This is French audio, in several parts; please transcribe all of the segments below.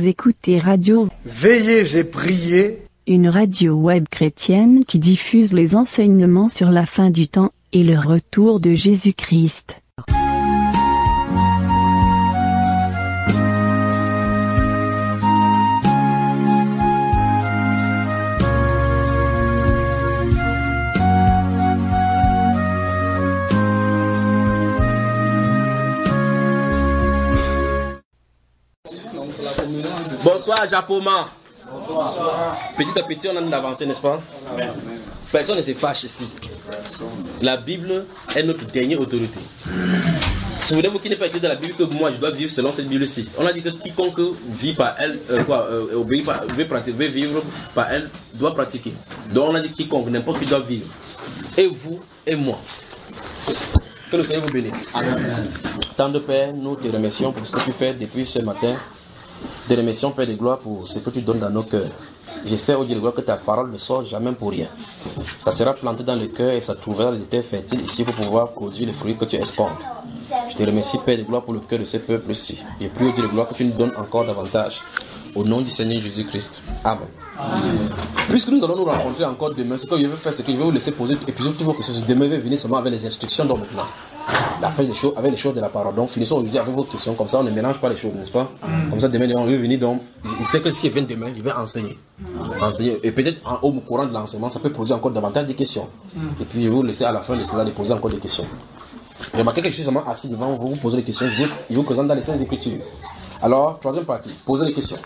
Vous écoutez Radio Veillez et priez, une radio web chrétienne qui diffuse les enseignements sur la fin du temps et le retour de Jésus-Christ. Bonsoir Japoma. Bonsoir. Petit à petit on a avancé, n'est-ce pas? Merci. Personne ne se fâche ici. La Bible est notre dernière autorité. Souvenez-vous qu'il n'est pas écrit dans la Bible que moi je dois vivre selon cette Bible-ci. On a dit que quiconque vit par elle, veut vivre par elle, doit pratiquer. Donc on a dit quiconque, n'importe qui doit vivre. Et vous et moi. Que le Seigneur vous bénisse. Amen. Tant de Père, nous te remercions pour ce que tu fais depuis ce matin. Te remercions, Père de gloire, pour ce que tu donnes dans nos cœurs. Je sais, oh Dieu de gloire, que ta parole ne sort jamais pour rien. Ça sera planté dans le cœur et ça trouvera des terres fertiles ici pour pouvoir produire les fruits que tu escomptes. Je te remercie, Père de gloire, pour le cœur de ce peuple-ci. Et prie, oh Dieu de gloire, que tu nous donnes encore davantage. Au nom du Seigneur Jésus-Christ. Amen. Amen. Puisque nous allons nous rencontrer encore demain, ce que je vais faire, c'est que je vais vous laisser poser et puis toutes vos questions. Demain, je vais venir seulement avec les instructions. Donc maintenant, la fin des choses, avec les choses de la parole. Donc finissons aujourd'hui avec vos questions. Comme ça, on ne mélange pas les choses, n'est-ce pas? Comme ça, demain, on va venir. Donc, il sait que si je viens demain, je vais enseigner. Et peut-être au courant de l'enseignement, ça peut produire encore davantage de questions. Et puis, je vais vous laisser à la fin de cela de poser encore des questions. Remarquez que je suis seulement assis devant vous, vous posez des questions. Je vous présente dans les Saintes Écritures. Alors, troisième partie, posez les questions.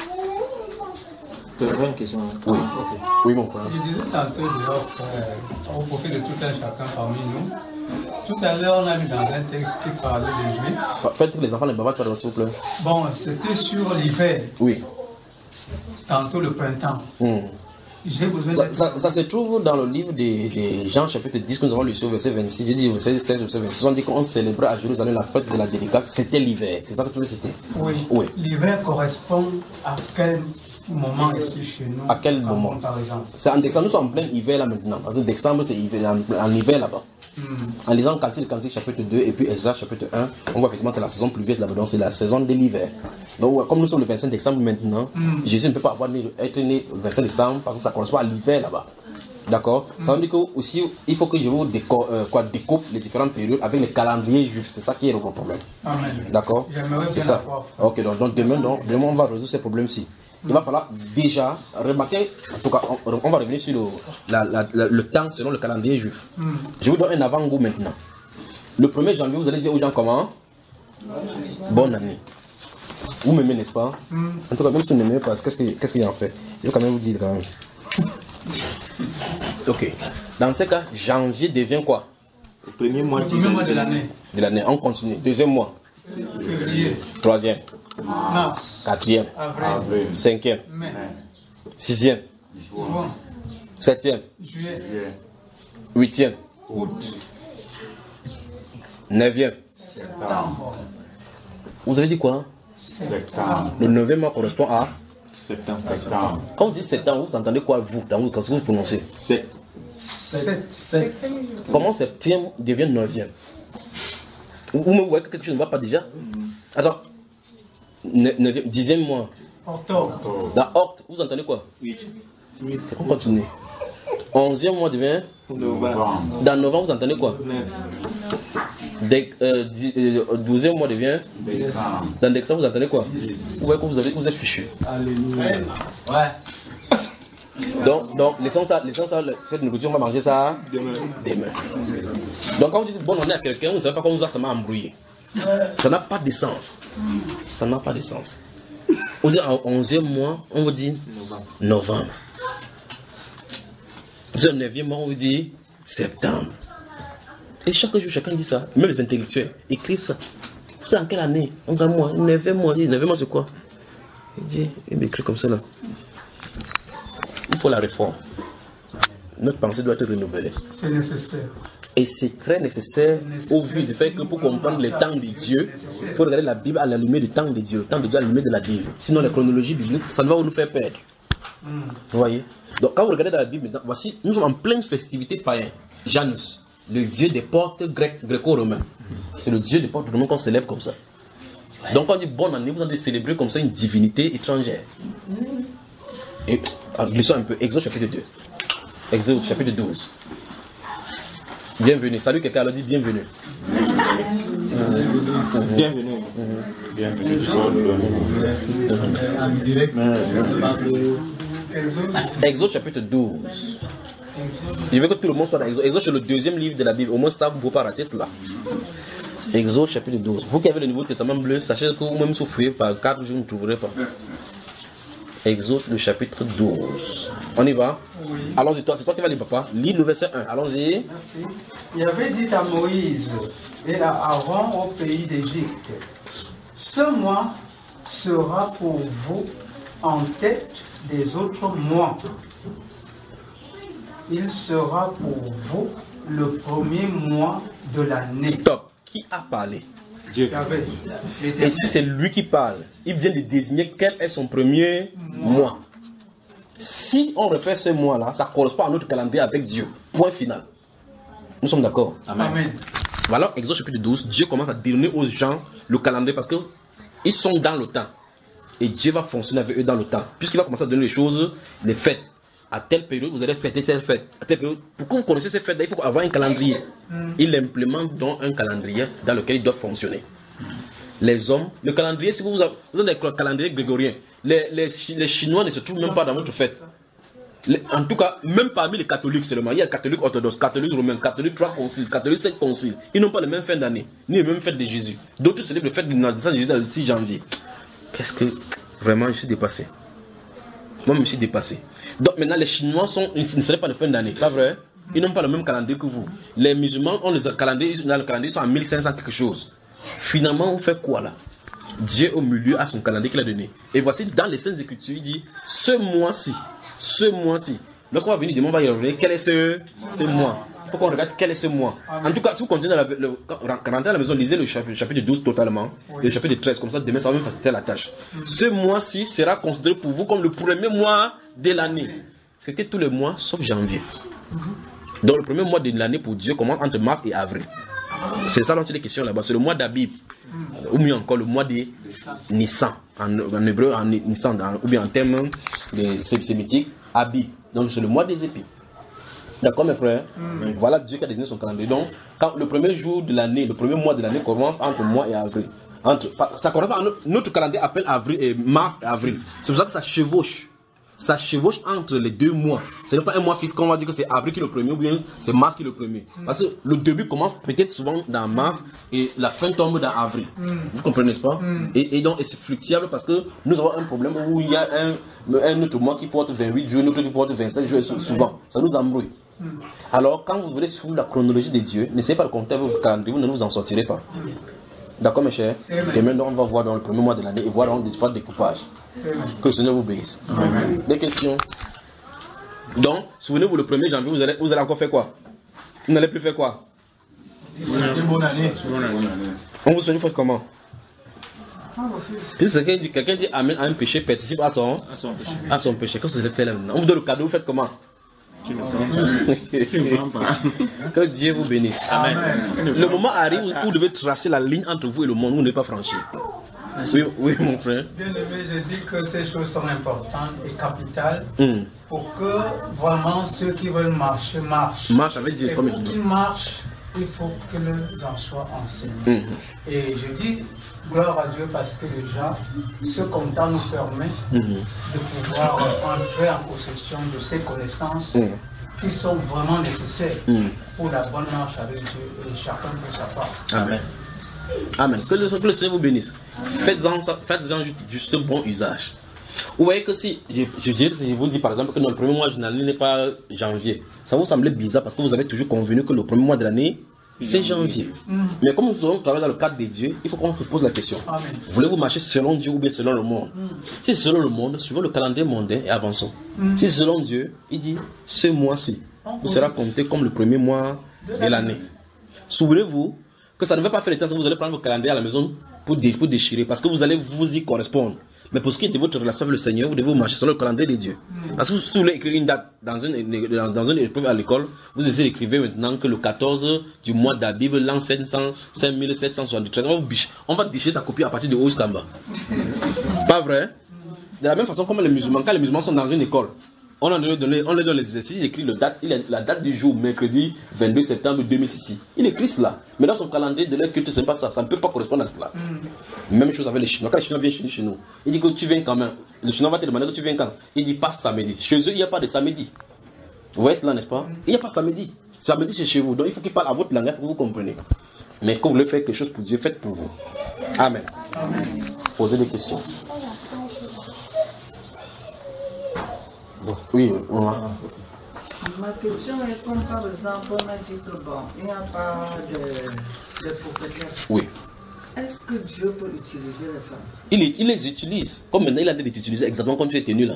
Tu as une question? Oui. Okay. Oui, mon frère. Je disais tantôt dehors, au profit de tout un chacun parmi nous. Tout à l'heure, on a lu dans un texte qui parlait des Juifs. Faites que les enfants ne bavardent pas, s'il vous plaît. Bon, c'était sur l'hiver. Oui. Tantôt le printemps. J'ai besoin ça se trouve dans le livre de Jean, chapitre 10, que nous avons lu sur verset 26. J'ai dit verset 16, verset 26. On dit qu'on célébrait à Jérusalem la fête de la dédicace. C'était l'hiver. C'est ça que tu veux citer? Oui. Oui. L'hiver correspond à quel moment ici chez nous? À quel moment? Par exemple. C'est en décembre, nous sommes en plein hiver là maintenant. Parce que décembre, c'est hiver, en hiver là-bas. En lisant Cantique chapitre 2 et puis Ezra chapitre 1, on voit effectivement c'est la saison pluvieuse là-bas, donc c'est la saison de l'hiver. Donc comme nous sommes le 25 décembre maintenant, Jésus ne peut pas être né le 25 décembre parce que ça correspond à l'hiver là-bas. D'accord? Ça veut dire que aussi il faut que je vous découpe les différentes périodes avec les calendriers juifs. C'est ça qui est le gros problème. Amen. D'accord? C'est ça. Ok, donc demain on va résoudre ces problèmes-ci. Il va falloir déjà remarquer, en tout cas, on va revenir sur le temps selon le calendrier juif. Je vous donne un avant-goût maintenant. Le 1er janvier, vous allez dire aux gens comment? Bonne année. Vous m'aimez, n'est-ce pas? En tout cas, même si vous ne m'aimez pas, qu'est-ce qu'il en fait? Je vais quand même vous dire quand même. Ok. Dans ce cas, janvier devient quoi? Le premier mois de l'année. De l'année. On continue. Deuxième mois. Février. Troisième. Mars. Quatrième. Avril. Cinquième. Mai. Sixième. Juin. Septième. Juillet. Huitième. Août. Neuvième. Septembre. Vous avez dit quoi? Septembre. Le neuvième mois correspond à septembre. Quand vous dites septembre, vous entendez quoi vous? Quand vous prononcez? Sept. Comment septième devient neuvième? Vous voyez que quelque chose ne va pas déjà? Attends. Dixième mois. Octobre. Dans octobre, vous entendez quoi? Oui. On continue. Onzième mois devient Novembre. Dans novembre, vous entendez quoi? 12e mois devient Décembre. Dans décembre, vous entendez quoi? Vous voyez que vous êtes fichu. Alléluia. Ouais. Donc laissons ça, cette nourriture, on va manger ça demain. Donc quand vous dites bonne année à quelqu'un, vous ne savez pas comment ça m'a embrouillé. Ça n'a pas de sens. Ça n'a pas de sens. Vous dites en 11e mois, on vous dit novembre. Vous dites en 9e mois, on vous dit septembre. Et chaque jour, chacun dit ça. Même les intellectuels écrivent ça. Vous savez en quelle année? On dit moi, 9e mois. 9e mois, c'est quoi? Il m'écrit comme ça là. Il faut la réforme. Notre pensée doit être renouvelée. C'est nécessaire. Et c'est très nécessaire au vu du fait que pour comprendre les temps de Dieu, il faut regarder la Bible à la lumière du temps de Dieu. Le temps de Dieu à la lumière de la Bible. Sinon, la chronologie biblique, ça ne va nous faire perdre. Vous voyez? Donc, quand vous regardez dans la Bible, maintenant, voici, nous sommes en pleine festivité païenne. Janus, le dieu des portes gréco-romains. C'est le dieu des portes romains qu'on célèbre comme ça. Donc quand on dit bonne année, vous allez célébrer comme ça une divinité étrangère. Et glissons un peu, Exode chapitre 2. Exode chapitre 12. Bienvenue, salut quelqu'un, alors dit bienvenue. Bienvenue. Bienvenue. Exode chapitre 12. Je veux que tout le monde soit dans Exode. Exode c'est le deuxième livre de la Bible. Au moins ça, vous ne pouvez pas rater cela. Exode chapitre 12. Vous qui avez le Nouveau Testament bleu, sachez que vous-même souffrez par 4 jours, vous ne trouverez pas. Exode le chapitre 12. On y va? Oui. Allons-y, c'est toi qui vas lire, papa. Lis le verset 1. Allons-y. Merci. Il avait dit à Moïse et à Aaron au pays d'Égypte, ce mois sera pour vous en tête des autres mois. Il sera pour vous le premier mois de l'année. Stop. Qui a parlé? Dieu. Et si c'est lui qui parle, il vient de désigner quel est son premier mois. Si on repère ce mois-là, ça correspond à notre calendrier avec Dieu. Point final. Nous sommes d'accord? Amen. Voilà, Exode chapitre 12, Dieu commence à donner aux gens le calendrier parce qu'ils sont dans le temps. Et Dieu va fonctionner avec eux dans le temps. Puisqu'il va commencer à donner les choses, les fêtes. À telle période, vous allez fêter telle fête. À telle période, pour que vous connaissiez ces fêtes-là, il faut avoir un calendrier. Il implémente donc un calendrier dans lequel ils doivent fonctionner. Les hommes, le calendrier, si vous avez le calendrier grégorien, les Chinois ne se trouvent même pas dans votre fête. En tout cas, même parmi les catholiques seulement, il y a catholiques orthodoxes, catholiques romains, catholiques 3 conciles, catholiques 7 conciles. Ils n'ont pas les mêmes fêtes d'année, ni les mêmes fêtes de Jésus. D'autres célèbrent le fête de naissance de Jésus le 6 janvier. Qu'est-ce que... Vraiment, je suis dépassé. Moi, je me suis dépassé. Donc maintenant, les Chinois ils ne célèbrent pas de fin d'année, pas vrai? Ils n'ont pas le même calendrier que vous. Les musulmans ont le calendrier, ils sont en 1500 quelque chose. Finalement, on fait quoi là? Dieu au milieu a son calendrier qu'il a donné. Et voici dans les Saintes Écritures, il dit ce mois-ci, lorsqu'on va venir demain, on va y revenir. Quel est ce mois? Il faut qu'on regarde quel est ce mois. En tout cas, si vous continuez rentrer à la maison, lisez le chapitre 12 totalement, et le chapitre 13, comme ça demain ça va même faciliter la tâche. Ce mois-ci sera considéré pour vous comme le premier mois de l'année. C'était tous les mois sauf janvier. Donc le premier mois de l'année pour Dieu commence entre mars et avril. C'est ça dont il est question là-bas. C'est le mois d'Abib. Ou mieux encore le mois de Nissan. En hébreu, en Nissan, ou bien en termes sémitiques, Abib. Donc c'est le mois des épis. D'accord mes frères? Voilà Dieu qui a désigné son calendrier. Donc quand le premier jour de l'année, le premier mois de l'année commence entre mois et avril. Ça correspond à notre calendrier appelle avril et mars et avril. C'est pour ça que ça chevauche. Ça chevauche entre les deux mois. Ce n'est pas un mois fixe qu'on va dire que c'est avril qui est le premier ou bien c'est mars qui est le premier. Parce que le début commence peut-être souvent dans mars et la fin tombe dans avril. Vous comprenez, n'est-ce pas? Et donc c'est fluctuable parce que nous avons un problème où il y a un autre mois qui porte 28 jours, un autre qui porte 27 jours souvent. Ça nous embrouille. Alors quand vous voulez suivre la chronologie de Dieu, n'essayez pas de compter votre calendrier, vous ne vous en sortirez pas. D'accord mes chers? Demain on va voir dans le premier mois de l'année et voir dans des fois de découpage. Que le Seigneur vous bénisse. Des questions? Donc, souvenez-vous, le 1er janvier, vous allez encore faire quoi? Vous n'allez plus faire quoi? C'était bonne année. On vous souhaite faire comment? Puis quelqu'un dit Amen à un péché, participe à son péché. Qu'est-ce que vous allez faire là maintenant? On vous donne le cadeau, vous faites comment? Que Dieu vous bénisse. Amen. Le moment arrive où vous devez tracer la ligne entre vous et le monde, vous ne devez pas franchir. Oui, mon frère. Bien aimé, je dis que ces choses sont importantes et capitales pour que vraiment ceux qui veulent marcher marchent. Marche avec Dieu, comme pour qu'ils marchent, il faut que les en soient enseignés. Et je dis gloire à Dieu parce que déjà, ce comptant nous permet de pouvoir entrer en possession de ces connaissances qui sont vraiment nécessaires pour la bonne marche avec Dieu et chacun pour sa part. Amen. Amen. Que le Seigneur vous bénisse. Faites-en juste bon usage. Vous voyez que si je vous dis par exemple que le premier mois de l'année n'est pas janvier, ça vous semble bizarre parce que vous avez toujours convenu que le premier mois de l'année c'est janvier. Mais comme nous travaillons dans le cadre de Dieu, il faut qu'on se pose la question. Voulez-vous marcher selon Dieu ou bien selon le monde? Si c'est selon le monde, suivons le calendrier mondain et avançons. Si c'est selon Dieu, il dit ce mois-ci vous sera compté comme le premier mois de l'année. Souvenez-vous que ça ne va pas faire le temps que vous allez prendre vos calendriers à la maison pour déchirer parce que vous allez vous y correspondre. Mais pour ce qui est de votre relation avec le Seigneur, vous devez marcher selon le calendrier de Dieu. Parce que si vous voulez écrire une date dans une épreuve à l'école, vous essayez d'écrire maintenant que le 14 du mois d'Abib, l'an 5773, on va déchirer ta copie à partir de haut jusqu'en bas. Pas vrai? De la même façon comme les musulmans, quand les musulmans sont dans une école, on leur donne les exercices, il écrit la date du jour, mercredi 22 septembre 2006. Il écrit cela. Mais dans son calendrier de leur culte, ce n'est pas ça. Ça ne peut pas correspondre à cela. Même chose avec les Chinois. Quand les Chinois viennent chez nous, il dit que tu viens quand même. Le Chinois va te demander que tu viens quand. Il dit pas samedi. Chez eux, il n'y a pas de samedi. Vous voyez cela, n'est-ce pas? Il n'y a pas samedi. Samedi, c'est chez vous. Donc il faut qu'il parle à votre langage pour que vous compreniez. Mais quand vous voulez faire quelque chose pour Dieu, faites pour vous. Amen. Posez des questions. Oui, ma question est comme par exemple, on a dit que bon, il n'y a pas de prophétesse. Oui. Est-ce que Dieu peut utiliser les femmes? Il les utilise. Comme maintenant, il a dit de t'utiliser exactement comme tu es tenu là.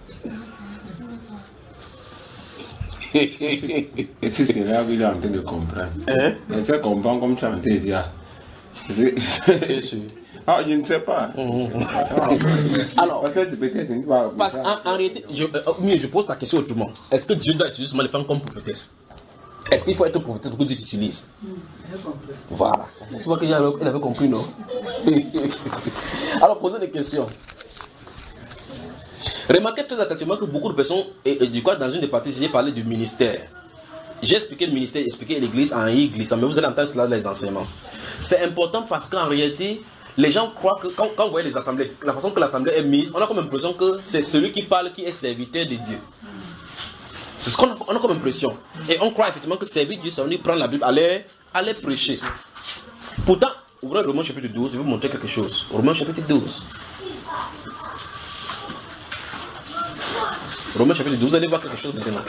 Et c'est là qu'il est en train de comprendre. Et ça comprend comme chanter ici. Bien sûr. Ah, je ne sais pas. Alors, parce qu'en réalité, je pose la question autrement. Est-ce que Dieu doit utiliser seulement les femmes comme prophétesse? Est-ce qu'il faut être prophétesse pour que Dieu t'utilise? Voilà. Tu vois qu'il avait compris, non? Alors, posez des questions. Remarquez très attentivement que beaucoup de personnes, et du coup, dans une des parties, j'ai parlé du ministère. J'ai expliqué le ministère, expliqué l'église en église, mais vous allez entendre cela dans les enseignements. C'est important parce qu'en réalité, les gens croient que quand vous voyez les assemblées, la façon que l'assemblée est mise, on a comme l'impression que c'est celui qui parle qui est serviteur de Dieu. C'est ce qu'on a comme impression. Et on croit effectivement que servir Dieu, ça veut dire prendre la Bible, aller prêcher. Pourtant, ouvrez Romains chapitre 12, je vais vous montrer quelque chose. Romains chapitre 12. Romains chapitre 12, vous allez voir quelque chose maintenant.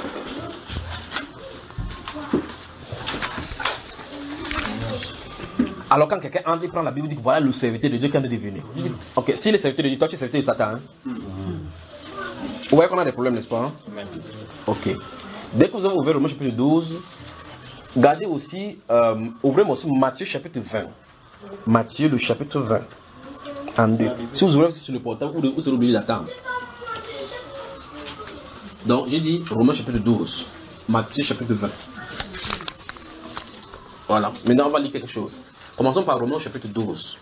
Alors quand quelqu'un entre, il prend la Bible, il dit que voilà le serviteur de Dieu qui en est devenu. Ok, si le serviteur de Dieu, toi tu es serviteur de Satan. Hein? Vous voyez qu'on a des problèmes, n'est-ce pas? Hein? Ok. Dès que vous avez ouvert Romains chapitre 12, gardez aussi, ouvrez-moi aussi Matthieu chapitre 20. Matthieu le chapitre 20. En 2. Si vous ouvrez sur le portable, vous serez obligé d'attendre. Donc j'ai dit Romains chapitre 12. Matthieu chapitre 20. Voilà. Maintenant on va lire quelque chose. Commençons par Romains chapitre 12.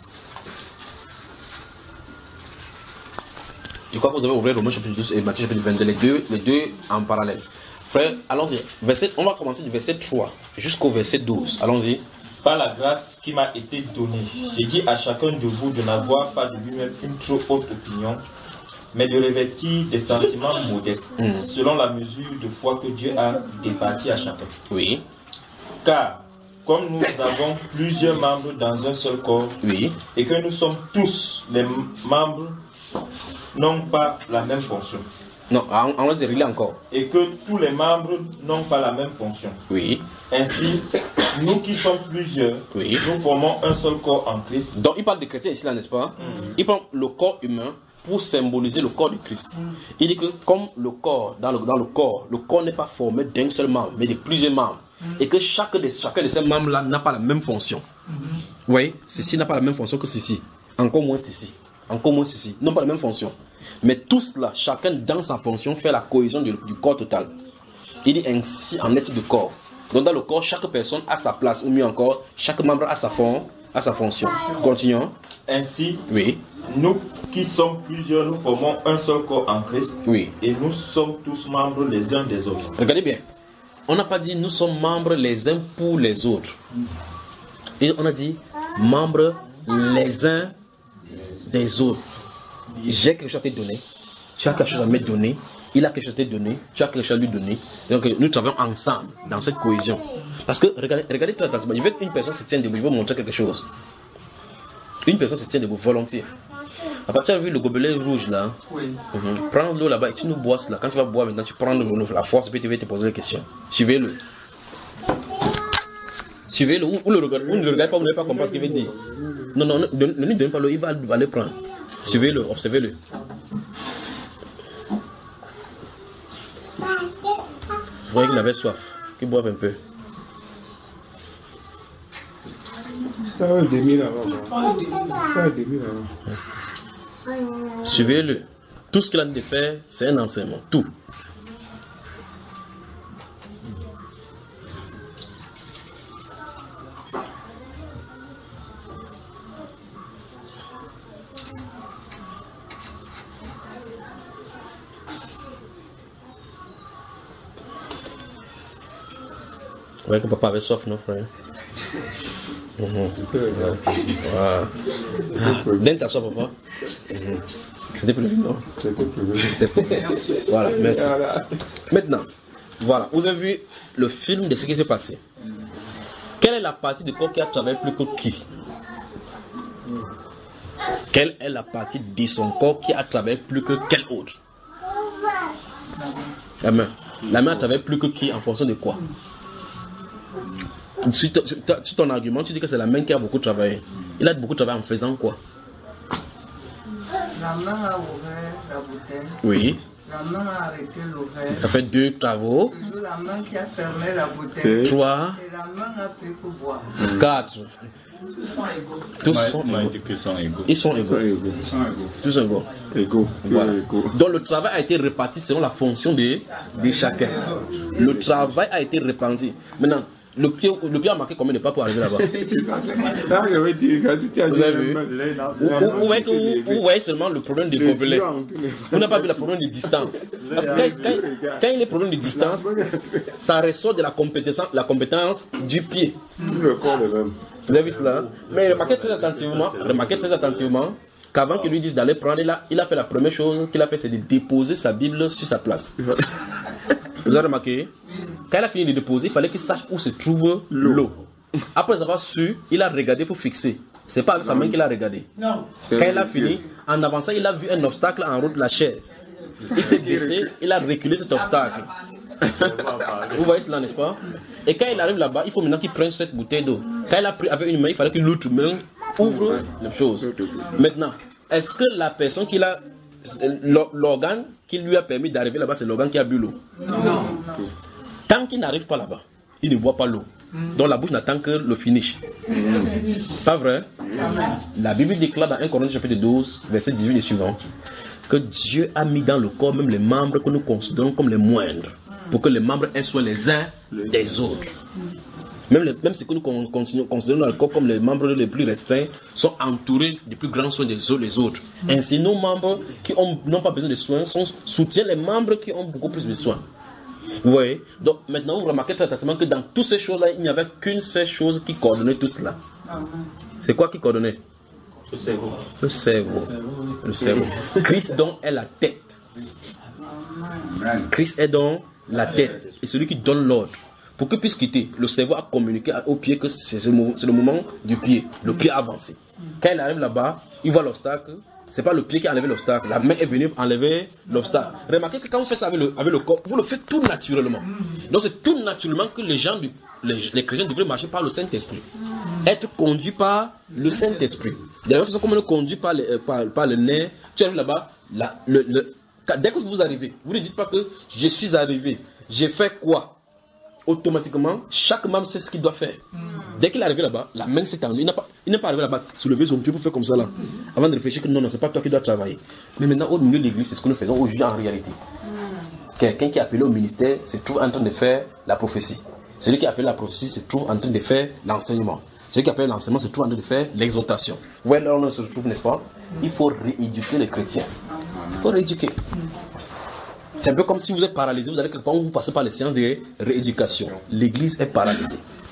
Je crois que vous devez ouvrir Romains chapitre 12 et Matthieu chapitre 22, les deux en parallèle. Frère, allons-y. On va commencer du verset 3 jusqu'au verset 12. Allons-y. Par la grâce qui m'a été donnée, j'ai dit à chacun de vous de n'avoir pas de lui-même une trop haute opinion, mais de revêtir des sentiments modestes, selon la mesure de foi que Dieu a départie à chacun. Oui. Car, comme nous avons plusieurs membres dans un seul corps, oui, et que nous sommes tous les membres, n'ont pas la même fonction. Non, on va dire encore. Et que tous les membres n'ont pas la même fonction. Oui. Ainsi, nous qui sommes plusieurs, oui, nous formons un seul corps en Christ. Donc il parle de chrétiens ici, là, n'est-ce pas? Il prend le corps humain pour symboliser le corps de Christ. Il dit que comme le corps, dans le corps n'est pas formé d'un seul membre, mais de plusieurs membres. Et que chacun de ces membres-là n'a pas la même fonction. Vous voyez, ceci n'a pas la même fonction que ceci. Encore moins ceci. Encore moins ceci. N'ont pas la même fonction. Mais tous là, chacun dans sa fonction fait la cohésion du corps total. Il dit ainsi en est du corps. Donc dans le corps, chaque personne a sa place, ou mieux encore, chaque membre a sa fonction. Continuons. Ainsi, oui, nous qui sommes plusieurs, nous formons un seul corps en Christ. Oui. Et nous sommes tous membres les uns des autres. Regardez bien. On n'a pas dit nous sommes membres les uns pour les autres. Et on a dit membres les uns des autres. J'ai quelque chose à te donner. Tu as quelque chose à me donner. Il a quelque chose à te donner. Tu as quelque chose à lui donner. Donc nous travaillons ensemble dans cette cohésion. Parce que regardez très attentivement. Je veux qu'une personne se tienne debout. Je veux vous montrer quelque chose. Une personne se tient debout volontiers. Après, tu as vu le gobelet rouge là? Oui. Prends l'eau là-bas et tu nous bois cela. Quand tu vas boire maintenant, tu prends l'eau, la force et puis tu vas te poser des questions. Suivez-le. Suivez-le ou ne le regardez pas, vous n'allez pas comprendre ce qu'il veut dire. Non, ne lui donnez pas l'eau, il va le prendre. Suivez-le, observez-le. Vous voyez qu'il avait soif, qu'il boive un peu. Pas un demi là-bas. Suivez-le. Tout ce qu'il a de faire, c'est un enseignement. Tout. Ouais, que papa avait soif, non, frère? Voilà. Donne ta soif, papa. C'était plus vite, non? Voilà, merci. Maintenant, voilà, vous avez vu le film de ce qui s'est passé. Quelle est la partie du corps qui a travaillé plus que qui? Quelle est la partie de son corps qui a travaillé plus que quelle autre? La main. La main a travaillé plus que qui en fonction de quoi? Sur ton argument, tu dis que c'est la main qui a beaucoup travaillé. Il a beaucoup travaillé en faisant quoi? La main a ouvert la bouteille. Oui. La main a arrêté l'ouvert. Ça fait 2 travaux. Toujours la main qui a fermé la bouteille. 3. Et la main a pris pour boire. 4. Tous sont égaux. Ils sont égaux. Tous sont égaux. Voilà. Donc le travail a été réparti selon la fonction de chacun. Le travail a été réparti. Maintenant, le pied a marqué combien de pas pour arriver là-bas? Vous avez vu? Vous voyez seulement le problème des gobelets. Vous n'avez pas vu le problème de distance. Parce que quand il y a problème de distance, ça ressort de la compétence du pied. Vous avez vu cela? Mais remarquez très attentivement qu'avant qu'il lui dise d'aller prendre, il a fait la première chose qu'il a fait, c'est de déposer sa Bible sur sa place. Vous avez remarqué? Quand il a fini de déposer, il fallait qu'il sache où se trouve l'eau. Après avoir su, il a regardé pour fixer. C'est pas avec sa main qu'il a regardé. Non. Quand il a fini, en avançant, il a vu un obstacle en route de la chaise. Il s'est baissé, il a reculé cet obstacle. Vous voyez cela, n'est-ce pas? Et quand il arrive là-bas, il faut maintenant qu'il prenne cette bouteille d'eau. Quand il a pris avec une main, il fallait que l'autre main ouvre les choses. Maintenant, est-ce que la personne qui a l'organe qui lui a permis d'arriver là-bas, c'est l'organe qui a bu l'eau? Non. Tant qu'il n'arrive pas là-bas, il ne boit pas l'eau. Donc la bouche n'attend que le finish. Pas vrai? La Bible déclare dans 1 Corinthiens chapitre 12, verset 18 et suivant, que Dieu a mis dans le corps même les membres que nous considérons comme les moindres, pour que les membres soient les uns des autres. Même ce que nous considérons dans le corps comme les membres les plus restreints sont entourés de plus grands soins des autres. Ainsi, nos membres qui n'ont pas besoin de soins soutiennent les membres qui ont beaucoup plus de soins. Vous voyez? Donc maintenant, vous remarquez très attentivement que dans toutes ces choses-là, il n'y avait qu'une seule chose qui coordonnait tout cela. C'est quoi qui coordonnait? Le cerveau. Le cerveau. Christ donc est la tête. Christ est donc la tête. Et celui qui donne l'ordre. Pour qu'il puisse quitter, le cerveau a communiqué au pied que c'est le moment du pied. Le pied avancé. Quand il arrive là-bas, il voit l'obstacle. C'est pas le pied qui a enlevé l'obstacle. La main est venue enlever l'obstacle. Remarquez que quand vous faites ça avec le corps, vous le faites tout naturellement. Donc c'est tout naturellement que les chrétiens devraient marcher par le Saint-Esprit. Être conduit par le Saint-Esprit. De la même façon comme on est conduit par le nez, tu arrives là-bas, dès que vous arrivez, vous ne dites pas que je suis arrivé, j'ai fait quoi? Automatiquement, chaque membre sait ce qu'il doit faire. Dès qu'il est arrivé là-bas, la main s'est tendue. Il n'est pas arrivé là-bas, soulever son pied pour faire comme ça là. Avant de réfléchir que non, c'est pas toi qui dois travailler. Mais maintenant, au milieu de l'église, c'est ce que nous faisons aujourd'hui en réalité. Quelqu'un qui est appelé au ministère se trouve en train de faire la prophétie. Celui qui a appelé la prophétie se trouve en train de faire l'enseignement. Celui qui a appelé l'enseignement se trouve en train de faire l'exhortation. Vous voyez là où on se trouve, n'est-ce pas? Il faut rééduquer les chrétiens. Il faut rééduquer. C'est un peu comme si vous êtes paralysé, vous allez quelque part où vous passez par les séances de rééducation. L'église est paralysée.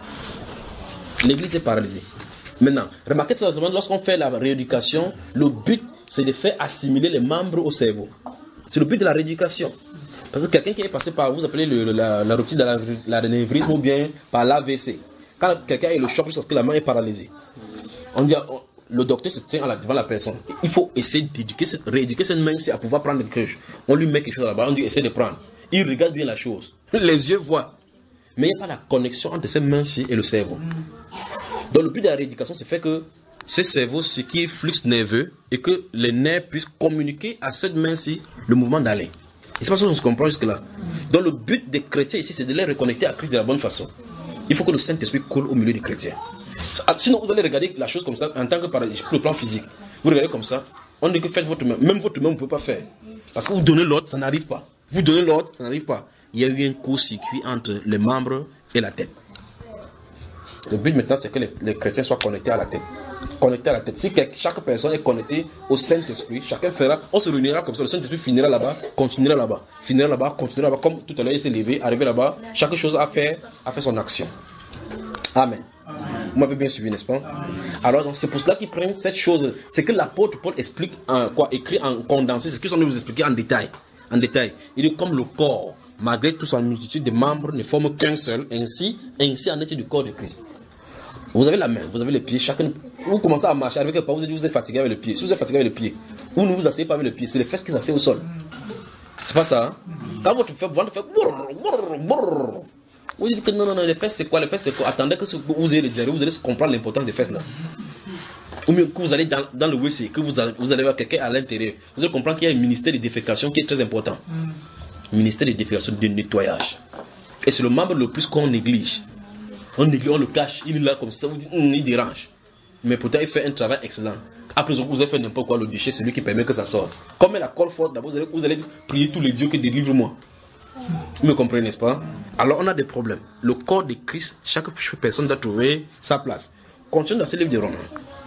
L'église est paralysée. Maintenant, remarquez tout simplement, lorsqu'on fait la rééducation, le but c'est de faire assimiler les membres au cerveau. C'est le but de la rééducation. Parce que quelqu'un qui est passé par, vous appelez la rupture de l'anévrisme ou bien par l'AVC. Quand quelqu'un a le choc jusqu'à ce que la main est paralysée, on dit, le docteur se tient devant la personne. Il faut essayer rééduquer cette main-ci à pouvoir prendre quelque chose. On lui met quelque chose là-bas, on dit essaie de prendre. Il regarde bien la chose. Les yeux voient. Mais il n'y a pas la connexion entre cette main-ci et le cerveau. Donc le but de la rééducation, c'est fait que ce cerveau, ce qui est flux nerveux, et que les nerfs puissent communiquer à cette main-ci le mouvement d'aller. Et c'est pas ça qu'on se comprend jusque-là. Donc le but des chrétiens ici, c'est de les reconnecter à Christ de la bonne façon. Il faut que le Saint-Esprit coule au milieu des chrétiens. Sinon, vous allez regarder la chose comme ça, en tant que par le plan physique. Vous regardez comme ça, On dit que faites votre main. Même votre main, vous ne pouvez pas faire. Parce que vous donnez l'ordre, ça n'arrive pas. Vous donnez l'ordre, ça n'arrive pas. Il y a eu un court-circuit entre les membres et la tête. Le but maintenant, c'est que les chrétiens soient connectés à la tête. Connectés à la tête. Si chaque personne est connectée au Saint-Esprit, chacun fera, on se réunira comme ça. Le Saint-Esprit finira là-bas, continuera là-bas. Finira là-bas, continuera là-bas. Comme tout à l'heure, il s'est levé, arrivé là-bas. Chaque chose a fait son action. Amen. Vous m'avez bien suivi, n'est-ce pas? Alors, c'est pour cela qu'ils prennent cette chose. C'est que l'apôtre Paul explique écrit en condensé. C'est ce qu'ils sont de vous expliquer en détail. En détail. Il est comme le corps. Malgré toute sa multitude de membres, ne forme qu'un seul. Ainsi en est du corps de Christ. Vous avez la main, vous avez les pieds. Chacun, vous commencez à marcher avec le pas. Vous êtes fatigué avec le pied. Si vous êtes fatigué avec le pied, vous ne vous asseyez pas avec le pied. C'est les fesses qui s'asseyent au sol. C'est pas ça. Hein? Quand votre fesse, vous dites que non, les fesses c'est quoi? Les fesses c'est quoi? Attendez que vous ayez le diarrhée, vous allez comprendre l'importance des fesses là. Ou mieux que vous allez dans le WC, que vous allez voir quelqu'un à l'intérieur, vous allez comprendre qu'il y a un ministère de défécation qui est très important. Ministère de défécation, de nettoyage. Et c'est le membre le plus qu'on néglige. On le cache, il est là comme ça, vous dites, il dérange. Mais pourtant il fait un travail excellent. Après vous avez fait n'importe quoi, le déchet, c'est lui qui permet que ça sorte. Comme elle a colle forte, d'abord vous allez prier tous les dieux que délivre-moi. Vous me comprenez, n'est-ce pas? Alors on a des problèmes. Le corps de Christ, chaque personne doit trouver sa place. Continuons dans ce livre de Romains.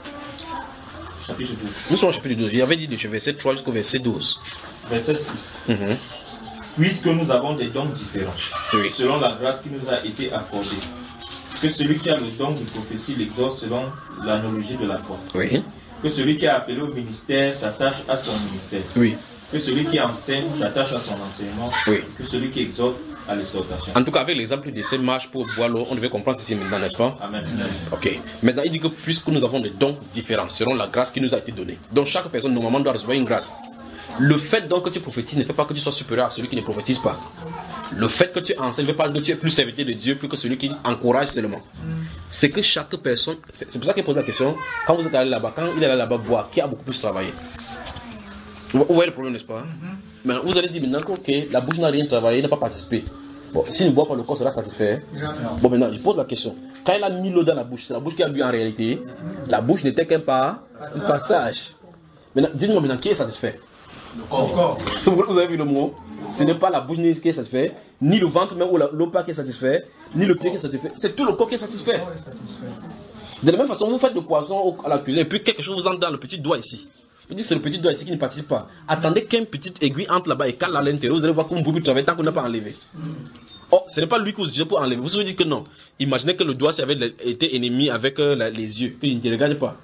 Chapitre 12. Nous sommes au chapitre 12. Il avait dit du verset 3 jusqu'au verset 12. Verset 6. Puisque nous avons des dons différents, selon la grâce qui nous a été accordée. Que celui qui a le don de prophétie l'exauce selon l'analogie de la foi. Oui. Que celui qui est appelé au ministère s'attache à son ministère. Oui. Que celui qui enseigne s'attache à son enseignement. Oui. Que celui qui exhorte à l'exhortation. En tout cas, avec l'exemple de ces marches pour boire l'eau, on devait comprendre ceci maintenant, n'est-ce pas? Amen. Ok. Maintenant, il dit que puisque nous avons des dons différents, selon la grâce qui nous a été donnée. Donc, chaque personne, normalement, doit recevoir une grâce. Le fait donc que tu prophétises ne fait pas que tu sois supérieur à celui qui ne prophétise pas. Le fait que tu enseignes ne fait pas que tu es plus serviteur de Dieu plus que celui qui encourage seulement. C'est que chaque personne, c'est pour ça qu'il pose la question, quand vous êtes allé là-bas, quand il est allé là-bas boire, qui a beaucoup plus travaillé? Vous voyez le problème, n'est-ce pas? Mais vous allez dire maintenant que la bouche n'a rien travaillé, n'a pas participé. Bon, s'il ne boit pas, le corps sera satisfait. Bon, maintenant, je pose la question. Quand il a mis l'eau dans la bouche, c'est la bouche qui a bu en réalité. La bouche n'était qu'un passage. Maintenant, dites-moi maintenant, qui est satisfait? Le corps. Vous avez vu le mot? Ce n'est pas la bouche qui est satisfait, ni le ventre même ou l'eau pas qui est satisfait, ni le pied qui est satisfait. C'est tout le corps qui est satisfait. De la même façon, vous faites le poisson à la cuisine et puis quelque chose vous entre dans le petit doigt ici. Vous dites c'est le petit doigt ici qui ne participe pas. Attendez qu'un petit aiguille entre là-bas et cale à l'intérieur. Vous allez voir comment vous pouvez travailler tant qu'on n'a pas enlevé. Oh, ce n'est pas lui que vous utilisez pour enlever. Vous vous dites que non. Imaginez que le doigt avait été ennemi avec les yeux. Il ne regarde pas.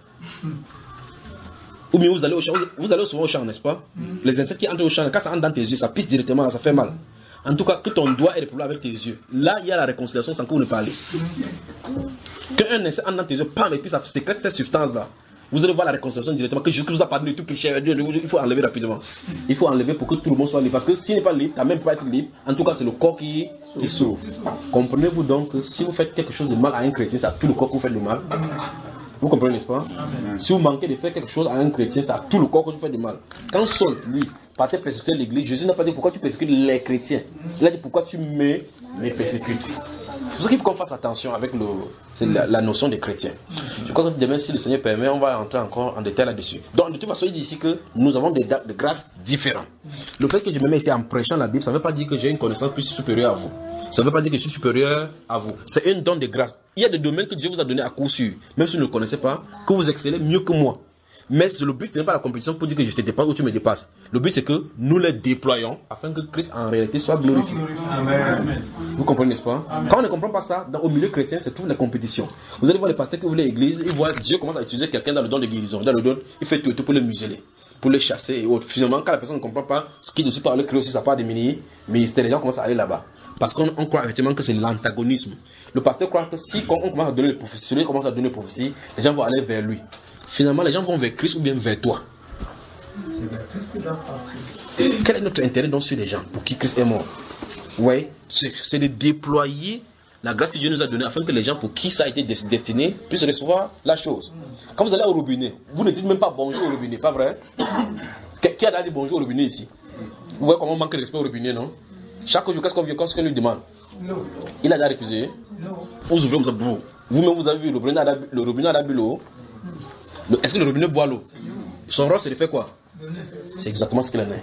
Ou bien vous allez au champ, vous allez souvent au champ, n'est-ce pas? Les insectes qui entrent au champ, quand ça entre dans tes yeux, ça pisse directement, ça fait mal. En tout cas, que ton doigt ait des problèmes avec tes yeux. Là, il y a la réconciliation sans que vous ne parlez. Qu'un insecte entre dans tes yeux, pam, et puis ça sécrète cette substance-là. Vous allez voir la réconciliation directement, que Jésus vous a pardonné tout péché. Il faut enlever rapidement. Il faut enlever pour que tout le monde soit libre. Parce que s'il n'est pas libre, tu n'as même pas être libre. En tout cas, c'est le corps qui souffre. Comprenez-vous donc que si vous faites quelque chose de mal à un chrétien, c'est à tout le corps que vous faites de mal. Vous comprenez, n'est-ce pas? Si vous manquez de faire quelque chose à un chrétien, c'est à tout le corps que vous faites de mal. Quand Saul, lui, partait persécuter l'église, Jésus n'a pas dit pourquoi tu persécutes les chrétiens. Il a dit pourquoi tu me persécutes. C'est pour ça qu'il faut qu'on fasse attention avec la notion de chrétien. Je crois que demain, si le Seigneur permet, on va entrer encore en détail là-dessus. Donc, de toute façon, il dit ici que nous avons des grâces différentes. Le fait que je me mets ici en prêchant la Bible, ça ne veut pas dire que j'ai une connaissance plus supérieure à vous. Ça ne veut pas dire que je suis supérieur à vous. C'est un don de grâce. Il y a des domaines que Dieu vous a donné à coup sûr, même si vous ne le connaissez pas, que vous excellez mieux que moi. Mais le but, ce n'est pas la compétition pour dire que je te dépasse ou tu me dépasses. Le but, c'est que nous les déployons afin que Christ en réalité soit glorifié. Amen. Vous comprenez, n'est-ce pas? Amen. Quand on ne comprend pas ça, au milieu chrétien, c'est toute la compétition. Vous allez voir les pasteurs que vous voulez à l'église, ils voient Dieu commence à utiliser quelqu'un dans le don de guérison. Dans le don, il fait tout pour le museler, pour les chasser et autres. Finalement, quand la personne ne comprend pas ce qui dessus par le créer aussi sa part de ministère, les gens commencent à aller là-bas. Parce qu'on croit effectivement que c'est l'antagonisme. Le pasteur croit que si on commence à donner les prophéties, celui qui commence à donner les prophéties, les gens vont aller vers lui. Finalement, les gens vont vers Christ ou bien vers toi. Quel est notre intérêt donc sur les gens pour qui Christ est mort? Vous voyez, c'est de déployer la grâce que Dieu nous a donnée afin que les gens pour qui ça a été destiné puissent recevoir la chose. Quand vous allez au robinet, vous ne dites même pas bonjour au robinet, pas vrai? Qui a dit bonjour au robinet ici? Vous voyez comment on manque de respect au robinet, non? Chaque jour, qu'est-ce qu'on lui demande? Il a déjà refusé. Vous ouvrez, vous-même vous avez vu, le robinet a bu l'eau. Est-ce que le robinet boit l'eau? Son rôle, c'est de faire quoi? C'est exactement ce qu'il en est.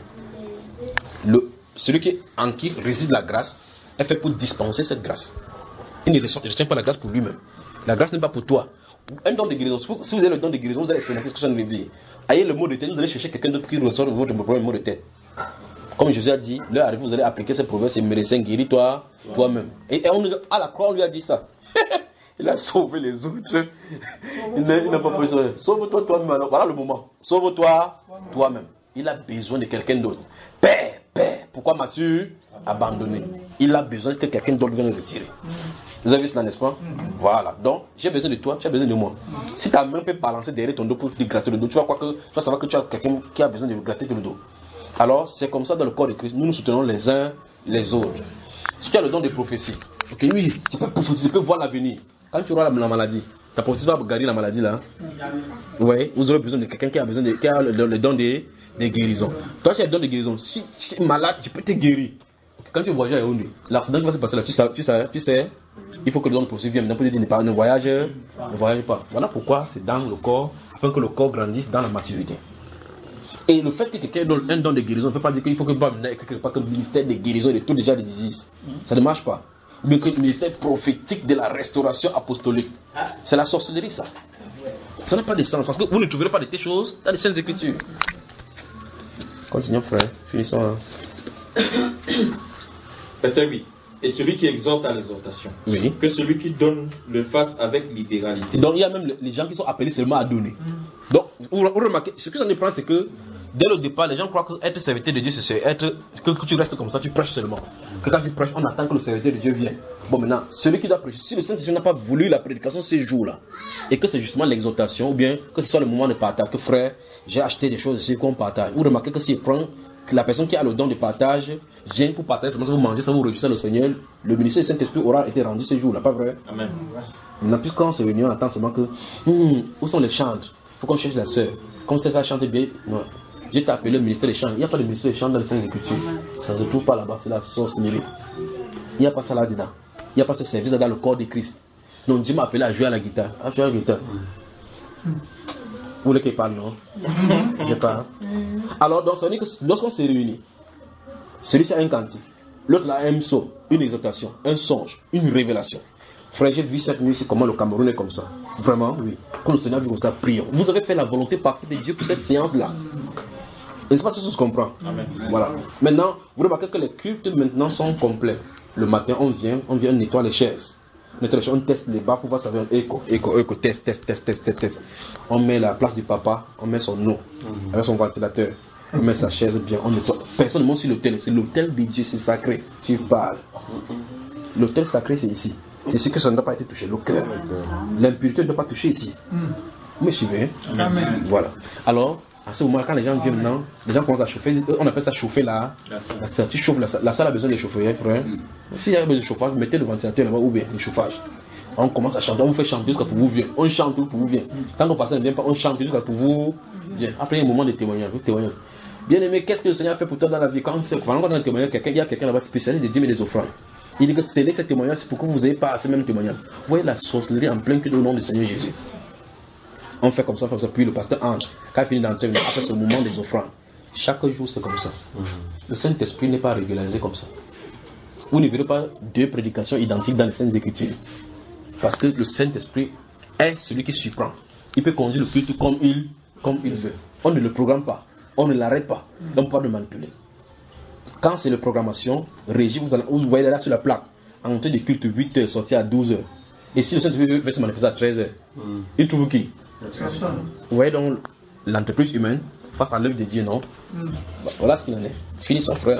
Celui en qui réside la grâce est fait pour dispenser cette grâce. Il ne retient pas la grâce pour lui-même. La grâce n'est pas pour toi. Un don de guérison, si vous avez le don de guérison, vous allez expérimenter ce que je viens de dire. Ayez le mot de tête, vous allez chercher quelqu'un d'autre qui ressort votre problème mot de tête. Comme Jésus a dit, l'heure arrive, vous allez appliquer ces proverbes, c'est médecin, guéris-toi toi-même. Et à la croix, on lui a dit ça. Il a sauvé les autres. Il n'a pas pris ça. Sauve-toi toi-même. Alors, voilà le moment. Sauve-toi toi-même. Il a besoin de quelqu'un d'autre. Père, pourquoi m'as-tu abandonné? Il a besoin que quelqu'un d'autre vienne le retirer. Vous avez vu cela, n'est-ce pas? Voilà. Donc, j'ai besoin de toi, tu as besoin de moi. Si ta main peut balancer derrière ton dos pour te gratter le dos, tu vas savoir que tu as quelqu'un qui a besoin de gratter le dos. Alors, c'est comme ça dans le corps de Christ. Nous nous soutenons les uns les autres. Si tu as le don de prophétie, ok, oui, tu peux prophétiser, tu peux voir l'avenir. Quand tu auras la maladie, ta prophétie va guérir la maladie là. Oui, vous aurez besoin de quelqu'un qui a le don de guérison. Toi, tu as le don de guérison. Si tu es malade, tu peux te guérir. Quand tu voyages à Yaoundé, l'accident qui va se passer là, tu sais, il faut que le don de prophétie vienne. Maintenant, pour dire ne voyage pas. Voilà pourquoi c'est dans le corps, afin que le corps grandisse dans la maturité. Et le fait que quelqu'un ait un don de guérison ne veut pas dire qu'il faut que le ministère de guérison et de tout déjà de disease. Ça ne marche pas. Mais que le ministère prophétique de la restauration apostolique, c'est la sorcellerie, ça. Ça n'a pas de sens, parce que vous ne trouverez pas de telles choses dans les Saintes Écritures. Continuons, frère. Finissons. Verset 8. Et celui qui exhorte à l'exhortation. Oui. Que celui qui donne le fasse avec libéralité. Donc il y a même les gens qui sont appelés seulement à donner. Donc, vous remarquez, ce que j'en ai pris, c'est que dès le départ, les gens croient que être serviteur de Dieu, c'est que tu restes comme ça, tu prêches seulement. Que quand tu prêches, on attend que le serviteur de Dieu vienne. Bon, maintenant, celui qui doit prêcher, si le Saint-Esprit n'a pas voulu la prédication ces jours-là, et que c'est justement l'exhortation, ou bien que ce soit le moment de partage, que frère, j'ai acheté des choses ici qu'on partage. Vous remarquez que s'il prend, que la personne qui a le don de partage vient pour partager, ça vous mangez, ça vous réjouissez le Seigneur, le ministère du Saint-Esprit aura été rendu ces jours-là, pas vrai? Amen. Maintenant, plus quand on se réunit, on attend seulement que, où sont les chantres? Il faut qu'on cherche la sœur. Comme ça chante bien, ouais. Je t'ai appelé le ministère des chants. Il n'y a pas de ministère des chants dans les Saintes Écritures. Ça ne se trouve pas là-bas, c'est la sorcellerie. Il n'y a pas ça là-dedans. Il n'y a pas ce service là dans le corps de Christ. Donc Dieu m'a appelé à jouer à la guitare. Vous voulez qu'il parle, non? Je parle. Alors, donc, ça veut dire que lorsqu'on se réunit, celui-ci a un cantique, l'autre là a un psaume, une exhortation, un songe, une révélation. Frère, j'ai vu cette nuit, c'est comment le Cameroun est comme ça. Vraiment, oui. Quand le Seigneur a vu comme ça, prions. Vous avez fait la volonté parfaite de Dieu pour cette séance-là. N'est-ce pas si ça se comprend? Amen. Voilà. Maintenant, vous remarquez que les cultes maintenant sont complets. Le matin, on vient, on nettoie les chaises. On teste les bas pour voir ça va écho, test. On met la place du papa, on met son eau avec son ventilateur. On met sa chaise bien, on nettoie. Personne ne monte sur l'autel. C'est l'autel de Dieu, c'est sacré. Tu parles. L'autel sacré, c'est ici. C'est ici que ça ne doit pas être touché. Le cœur. L'impureté ne doit pas toucher ici. Vous me suivez? Amen. Voilà. Alors, à ce moment-là, quand les gens viennent maintenant, les gens commencent à chauffer. On appelle ça chauffer la salle. Tu chauffes la salle. La salle a besoin de chauffer, frère. S'il y a besoin de chauffage, mettez le ventilateur là-bas ou bien le chauffage. On commence à chanter. On vous fait chanter jusqu'à pour vous vienne. On chante pour vous vienne. Quand on passe ne vient pas, on chante jusqu'à pour vous vienne. Après, il y a un moment de témoignage. Bien aimé, qu'est-ce que le Seigneur a fait pour toi dans la vie? Quand on dans le témoignage, il y a quelqu'un là-bas spécialiste des dîmes et des offrandes. Il dit que scellez ce témoignage, c'est pour que vous n'ayez pas assez même témoignage. Vous voyez la sorcellerie en plein cœur au nom du Seigneur Jésus. On fait comme ça, puis le pasteur entre. Quand il finit d'entrer, après ce moment des offrandes, chaque jour c'est comme ça. Le Saint-Esprit n'est pas régularisé comme ça. Vous ne verrez pas deux prédications identiques dans les Saintes Écritures. Parce que le Saint-Esprit est celui qui surprend. Il peut conduire le culte comme il veut. On ne le programme pas. On ne l'arrête pas. On ne peut pas le manipuler. Quand c'est la programmation, régie, vous voyez là sur la plaque, entrée de culte 8h, sortie à 12h. Et si le Saint-Esprit veut se manifester à 13h, il trouve qui? Vous voyez donc l'entreprise humaine face à l'œuvre de Dieu, non? Voilà ce qu'il en est. Finissons, frère.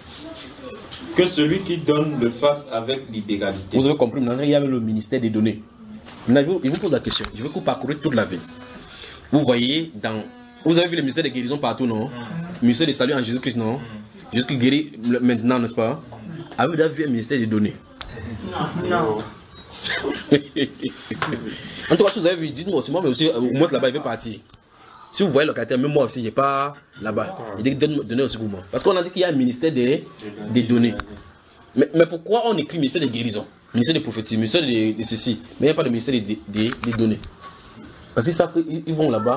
Que celui qui donne le fasse avec libéralité. Vous avez compris, maintenant il y a le ministère des données. Maintenant, il vous pose la question. Je veux que vous parcourez toute la ville. Vous voyez, vous avez vu le ministère des guérisons partout, non? Le ministère des saluts en Jésus-Christ, non? Jésus qui guérit maintenant, n'est-ce pas? Avez-vous vu un ministère des données? Non. En tout cas, si vous avez vu, dites-moi aussi, moi, mais aussi, au moins là-bas, il veut partir. Si vous voyez le caractère, même moi aussi, je n'ai pas là-bas. Il dit donnez aussi pour moi. Parce qu'on a dit qu'il y a un ministère des données. Mais pourquoi on écrit ministère des guérisons, ministère des prophéties, ministère de ceci, mais il n'y a pas de ministère des données? Parce qu'ils savent qu'ils vont là-bas,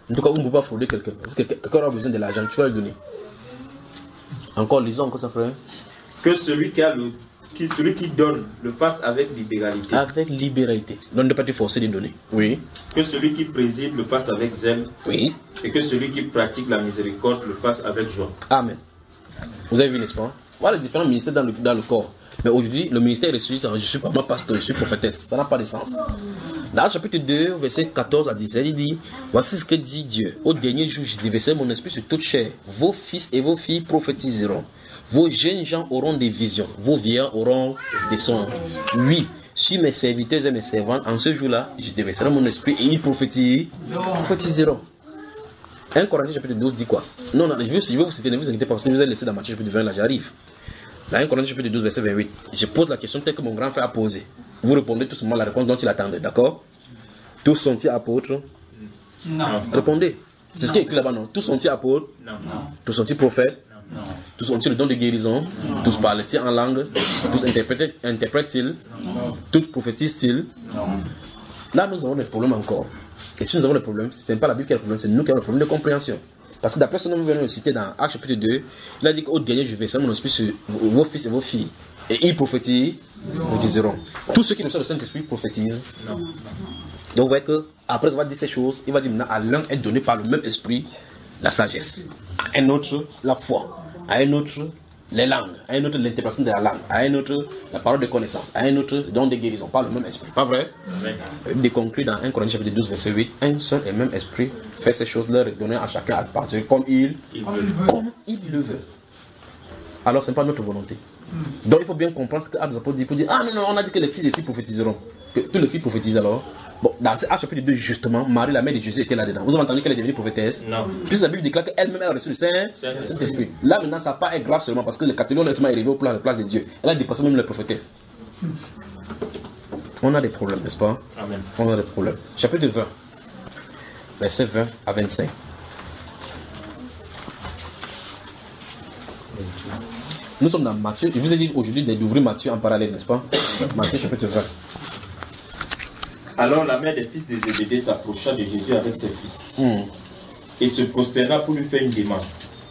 En tout cas, vous ne pouvez pas frauder quelqu'un. Parce que quelqu'un aura besoin de l'argent, tu vas lui donner. Encore, lisons encore ça, frère. Que celui qui donne le fasse avec libéralité. Avec libéralité. Donc ne pas te forcer de donner. Oui. Que celui qui préside le fasse avec zèle. Oui. Et que celui qui pratique la miséricorde le fasse avec joie. Amen. Vous avez vu, n'est-ce pas? Voilà les différents ministères dans le corps. Mais aujourd'hui, le ministère est reçu, je suis pas moi pasteur, je suis prophétesse. Ça n'a pas de sens. Dans le chapitre 2, verset 14 à 17, il dit: voici ce que dit Dieu. Au dernier jour, je déverserai mon esprit sur toute chair. Vos fils et vos filles prophétiseront. Vos jeunes gens auront des visions. Vos vieillards auront des songes. Oui, sur mes serviteurs et mes servantes, en ce jour-là, je déverserai mon esprit et ils prophétiseront. 1 Corinthiens chapitre 12 dit quoi? Non, je vais vous citer, ne vous inquiétez pas, parce que je vous ai laissé dans Matthieu chapitre 20, là j'arrive. Dans 1 Corinthiens chapitre 12, verset 28, je pose la question telle que mon grand frère a posée. Vous répondez tout simplement la réponse dont il attendait, d'accord? Tous sont-ils apôtres? Non. Répondez. C'est ce qui est écrit là-bas, non? Tous sont-ils apôtres? Non. Tous sont-ils prophètes? Non. Tous ont-ils le don de guérison? Non. Tous parlent-ils en langue? Non. Tous interprètent-ils? Non. Tous prophétisent-ils? Non. Là, nous avons des problèmes encore. Et si nous avons des problèmes, ce n'est pas la Bible qui a le problème, c'est nous qui avons le problème de compréhension. Parce que d'après ce que nous venons de citer dans Actes chapitre 2, il a dit qu'au dernier je vais verser mon esprit sur vos fils et vos filles. Et ils prophétiseront. Tous ceux qui reçoivent le Saint-Esprit prophétisent. Non. Donc vous voyez qu'après avoir dit ces choses, il va dire maintenant à l'un est donné par le même esprit la sagesse, à un autre la foi, à un autre les langues, à un autre l'interprétation de la langue, à un autre la parole de connaissance, à un autre don de guérison, par le même esprit. Pas vrai? Il conclut dans 1 Corinthiens chapitre 12 verset 8, un seul et même esprit fait ces choses-là et donner à chacun à partir comme il le veut. Alors ce n'est pas notre volonté. Donc il faut bien comprendre ce que Actes des Apôtres dit pour dire: ah non, on a dit que les filles et les filles prophétiseront. Que tous les filles prophétisent alors. Bon, dans Actes chapitre 2, justement, Marie, la mère de Jésus, était là-dedans. Vous avez entendu qu'elle est devenue prophétesse? Non. Puisque la Bible déclare qu'elle-même a reçu le Saint-Esprit. Là maintenant, ça n'a pas être grave seulement parce que le catholique est arrivé au plan de la place de Dieu. Elle a dépassé même la prophétesse. On a des problèmes, n'est-ce pas? Amen. On a des problèmes. Chapitre 20, verset 20 à 25. Nous sommes dans Matthieu. Je vous ai dit aujourd'hui d'ouvrir Matthieu en parallèle, n'est-ce pas? Matthieu chapitre 20. Alors la mère des fils de Zébédée s'approcha de Jésus avec ses fils et se prosterna pour lui faire une demande.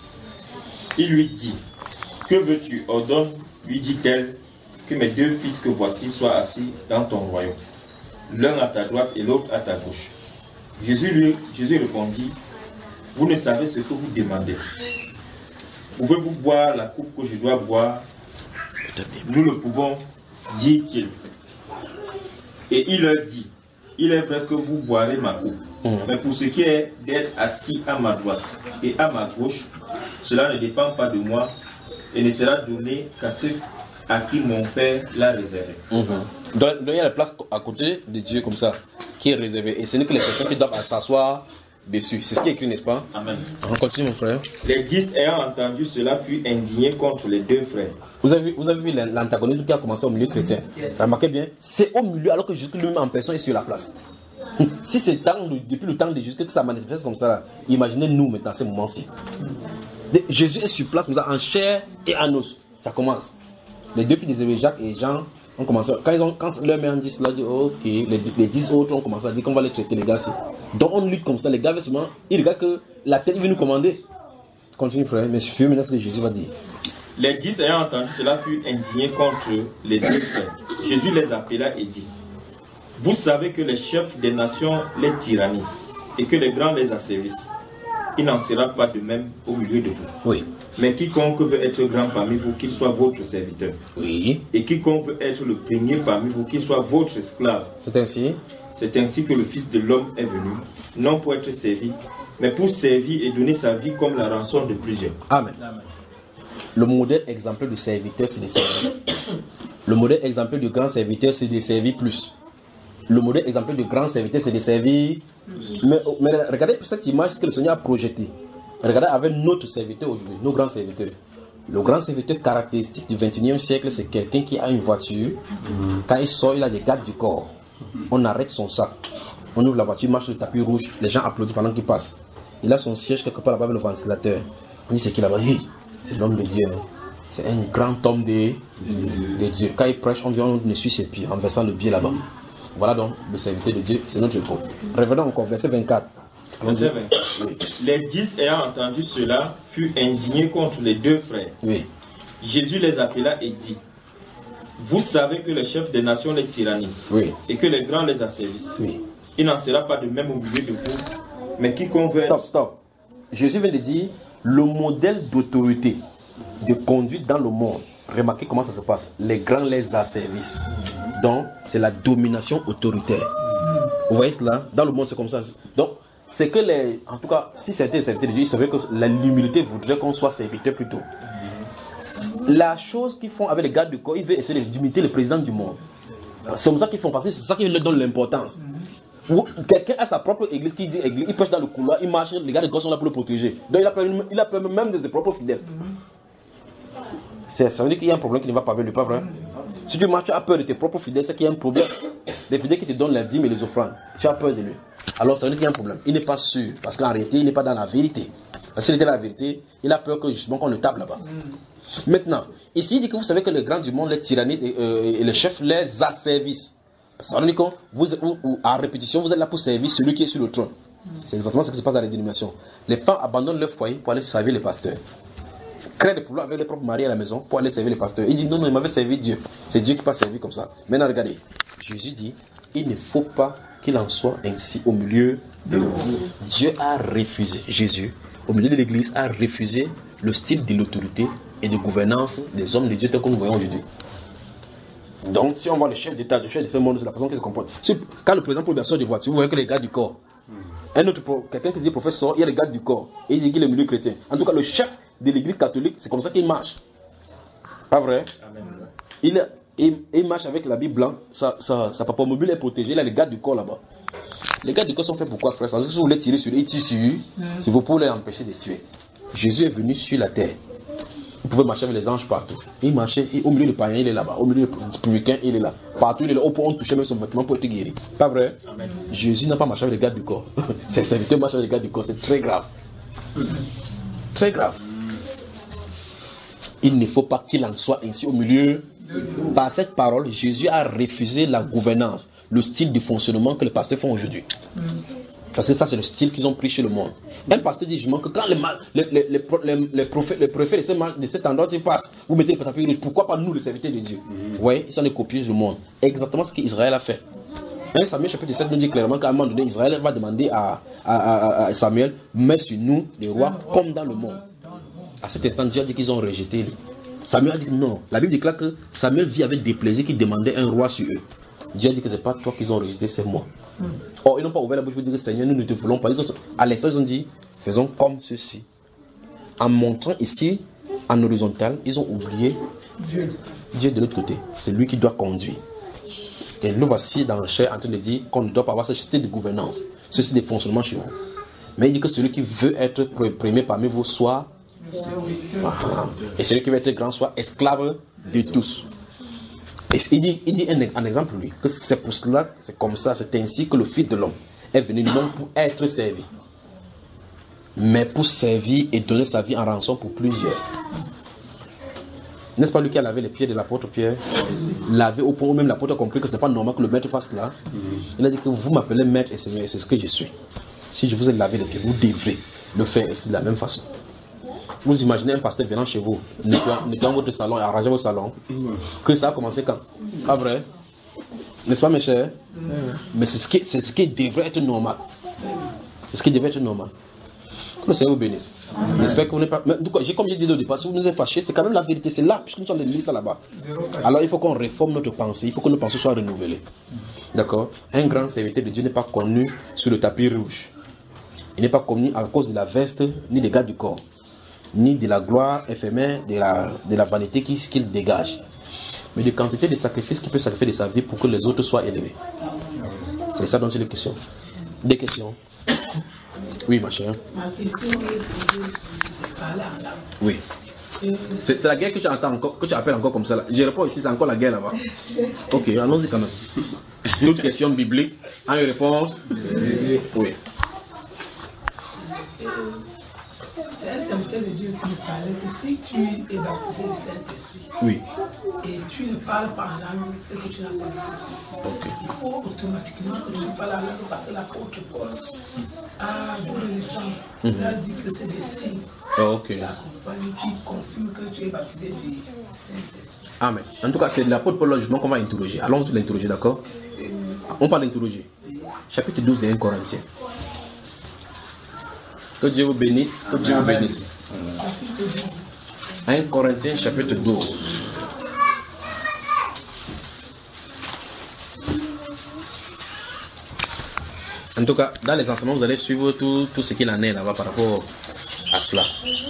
Il lui dit: que veux-tu? Ordonne, lui dit-elle, que mes deux fils que voici soient assis dans ton royaume, l'un à ta droite et l'autre à ta gauche. Jésus répondit: vous ne savez ce que vous demandez. Pouvez-vous boire la coupe que je dois boire? Nous le pouvons, dit-il. Et il leur dit: il est vrai que vous boirez ma coupe, mais pour ce qui est d'être assis à ma droite et à ma gauche, cela ne dépend pas de moi et ne sera donné qu'à ceux à qui mon Père l'a réservé. Donc il y a la place à côté de Dieu comme ça, qui est réservée. Et ce n'est que les personnes qui doivent s'asseoir dessus. C'est ce qui est écrit, n'est-ce pas? Amen. On continue, mon frère. Les 10 ayant entendu cela furent indignés contre les deux frères. Vous avez vu l'antagonisme qui a commencé au milieu chrétien. Remarquez bien, c'est au milieu alors que Jésus lui-même en personne est sur la place. Si c'est depuis le temps de Jésus que ça manifeste comme ça, imaginez-nous maintenant ces moments-ci. Jésus est sur place, nous en chair et en os. Ça commence. Les deux fils de Zébédée, Jacques et Jean, ont commencé. Quand leur mère dit cela, dit ok, les 10 autres ont commencé à dire qu'on va les traiter, les gars. Donc on lutte comme ça, les gars, souvent, ils regardent que la tête veut nous commander. Continue, frère, mais je suis maintenant ce que Jésus va dire. Les 10 ayant entendu cela furent indignés contre les deux frères. Jésus les appela et dit: vous savez que les chefs des nations les tyrannisent et que les grands les asservissent. Il n'en sera pas de même au milieu de vous. Oui. Mais quiconque veut être grand parmi vous, qu'il soit votre serviteur. Oui. Et quiconque veut être le premier parmi vous, qu'il soit votre esclave. C'est ainsi. C'est ainsi que le Fils de l'homme est venu, non pour être servi, mais pour servir et donner sa vie comme la rançon de plusieurs. Amen. Le modèle exemplaire du serviteur, c'est de servir. Le modèle exemplaire du grand serviteur, c'est de servir plus. Le modèle exemplaire du grand serviteur, c'est de servir. Mais regardez cette image que le Seigneur a projetée. Regardez avec notre serviteur aujourd'hui, nos grands serviteurs. Le grand serviteur caractéristique du 21e siècle, c'est quelqu'un qui a une voiture. Quand il sort, il a des gardes du corps. On arrête son sac. On ouvre la voiture, marche le tapis rouge. Les gens applaudissent pendant qu'il passe. Il a son siège quelque part là-bas avec le ventilateur. On dit c'est qui là-bas? Hey, c'est l'homme de Dieu. C'est un grand homme de Dieu. Quand il prêche, on vient, on suit ses pieds en versant le pied là-bas. Voilà donc le serviteur de Dieu, c'est notre époque. Revenons encore, verset 24. Verset 20. Oui. Les 10 ayant entendu cela furent indignés contre les 2 frères. Oui. Jésus les appela et dit: vous savez que les chefs des nations les tyrannisent, Oui. et que les grands les asservissent. Oui. Il n'en sera pas de même au milieu de vous, mais quiconque veut... Stop. Jésus vient de dire le modèle d'autorité, de conduite dans le monde. Remarquez comment ça se passe. Les grands les asservissent. Donc, c'est la domination autoritaire. Vous voyez cela? Dans le monde, c'est comme ça. Donc, c'est que les... En tout cas, si c'était les serviteurs de Dieu, c'est vrai que l'humilité voudrait qu'on soit serviteur plutôt. La chose qu'ils font avec les gardes du corps, ils veulent essayer d'imiter le président du monde. C'est comme ça qu'ils font, parce que c'est ça qui leur donne l'importance. Quelqu'un a sa propre église qui dit église, il prêche dans le couloir, il marche, les gardes du corps sont là pour le protéger. Donc il a peur même de ses propres fidèles. Ça veut dire qu'il y a un problème qui ne va pas avec lui, pas vrai? Si tu marches, tu as peur de tes propres fidèles, c'est qu'il y a un problème. Les fidèles qui te donnent les dîmes et les offrandes, tu as peur de lui. Alors ça veut dire qu'il y a un problème. Il n'est pas sûr, parce qu'en réalité, il n'est pas dans la vérité. Parce qu'il était dans la vérité, il a peur que justement qu'on le tape là-bas. Maintenant, ici il dit que vous savez que les grands du monde les tyrannisent et les chefs les asservissent. Ça veut dire que vous, à répétition, vous êtes là pour servir celui qui est sur le trône. C'est exactement ce qui se passe dans les dénominations. Les femmes abandonnent leur foyer pour aller servir les pasteurs. Créent des problèmes avec les propres maris à la maison pour aller servir les pasteurs. Il dit non, il m'avait servi Dieu. C'est Dieu qui m'a servi comme ça. Maintenant, regardez. Jésus dit il ne faut pas qu'il en soit ainsi au milieu de vous. Dieu a refusé, Jésus, au milieu de l'église, a refusé le style de l'autorité et de gouvernance des hommes de Dieu tel que nous voyons aujourd'hui. Donc, si on voit le chef d'État, le chef de ce monde, c'est la façon qu'il se comporte. Quand le président prend une de voiture, vous voyez que les gars du corps. Quelqu'un qui dit professeur, il y a les gars du corps. Et il dit qu'il est milieu chrétien. En tout cas, le chef de l'église catholique, c'est comme ça qu'il marche. Pas vrai? Amen. Il marche avec l'habit blanc, sa papa mobile est protégé, il a les gars du corps là-bas. Les gars du corps sont faits pour quoi, frère? Si vous voulez tirer sur eux, ils tirent sur eux, c'est pour les empêcher de tuer. Jésus est venu sur la terre. Il pouvait marcher avec les anges partout. Il marchait, au milieu du païen, il est là-bas. Au milieu du publicain, il est là. Partout, il est là. On touchait même son vêtement pour être guéri. Pas vrai? Amen. Jésus n'a pas marché avec les gars du corps. Ses serviteurs marchent avec les gars du corps. C'est très grave. Très grave. Il ne faut pas qu'il en soit ainsi au milieu. Par cette parole, Jésus a refusé la gouvernance, le style de fonctionnement que les pasteurs font aujourd'hui. Parce que ça, c'est le style qu'ils ont pris chez le monde. Un pasteur dit justement que quand les prophètes de cet endroit se passent, vous mettez les tapis rouges, pourquoi pas nous, les serviteurs de Dieu? Vous voyez, ils sont des copieux du monde. Exactement ce qu'Israël a fait. 1 Samuel chapitre 7 nous dit clairement qu'à un moment donné, Israël va demander à Samuel, mets sur nous les rois comme dans le monde. À cet instant, Dieu a dit qu'ils ont rejeté lui. Samuel a dit non. La Bible déclare que Samuel vit avec déplaisir qu'il demandait un roi sur eux. Dieu a dit que ce n'est pas toi qu'ils ont rejeté, c'est moi. Or, ils n'ont pas ouvert la bouche pour dire Seigneur, nous ne te voulons pas. À l'instant, ils ont dit faisons comme ceci. En montrant ici, en horizontal, ils ont oublié Dieu de l'autre côté. C'est lui qui doit conduire. Et nous voici dans le chair en train de dire qu'on ne doit pas avoir ce style de gouvernance, ce style de fonctionnement chez vous. Mais il dit que celui qui veut être premier parmi vous soit. Et celui qui veut être grand soit esclave de tous. Et il dit un exemple lui, que c'est pour cela, c'est comme ça, c'est ainsi que le Fils de l'homme est venu non pour être servi, mais pour servir et donner sa vie en rançon pour plusieurs. N'est-ce pas lui qui a lavé les pieds de l'apôtre Pierre? Lavé au point où même l'apôtre a compris que ce n'est pas normal que le maître fasse cela. Il a dit que vous m'appelez maître et Seigneur, et c'est ce que je suis. Si je vous ai lavé les pieds, vous devrez le faire aussi de la même façon. Vous imaginez un pasteur venant chez vous, nettoyant votre salon et arrangeant votre salon, que ça a commencé quand? Pas vrai? N'est-ce pas mes chers? Mais c'est ce qui devrait être normal. C'est ce qui devrait être normal. Que le Seigneur vous bénisse. J'espère que vous n'êtes pas... Mais, comme j'ai dit au départ, si vous nous êtes fâchés, c'est quand même la vérité, c'est là, puisque nous sommes lisés là-bas. Alors il faut qu'on réforme notre pensée, il faut que nos pensées soient renouvelées. D'accord? Un grand serviteur de Dieu n'est pas connu sur le tapis rouge. Il n'est pas connu à cause de la veste, ni des gardes du corps, ni de la gloire éphémère, de la vanité qu'il dégage, mais de quantité de sacrifices qu'il peut sacrifier de sa vie pour que les autres soient élevés. C'est ça dont il est question. Des questions? Oui, ma chère. Ma question est de parler en langue. Oui. C'est la guerre que tu entends encore, que tu appelles encore comme ça là. Je réponds ici, c'est encore la guerre là-bas. Ok, allons-y quand même. D'autres questions bibliques? En réponse? Oui. C'est un serviteur de Dieu qui me parlait que si tu es baptisé du Saint-Esprit, oui, et tu ne parles pas en langue, c'est que tu n'as pas de okay. Il faut automatiquement que tu parles en langue parce que l'apôtre Paul a exemple, il a dit que c'est des signes Ok. qui accompagnent, qui confirment que tu es baptisé du Saint-Esprit. Amen. En tout cas, c'est l'apôtre Paul justement qu'on va interroger. Allons l'interroger, d'accord? On parle d'interroger. Chapitre 12 de 1 Corinthiens. Que Dieu vous bénisse. Que Dieu vous bénisse. 1 Corinthiens chapitre 12. En tout cas, dans les enseignements, vous allez suivre tout ce qu'il en est là-bas par rapport à cela.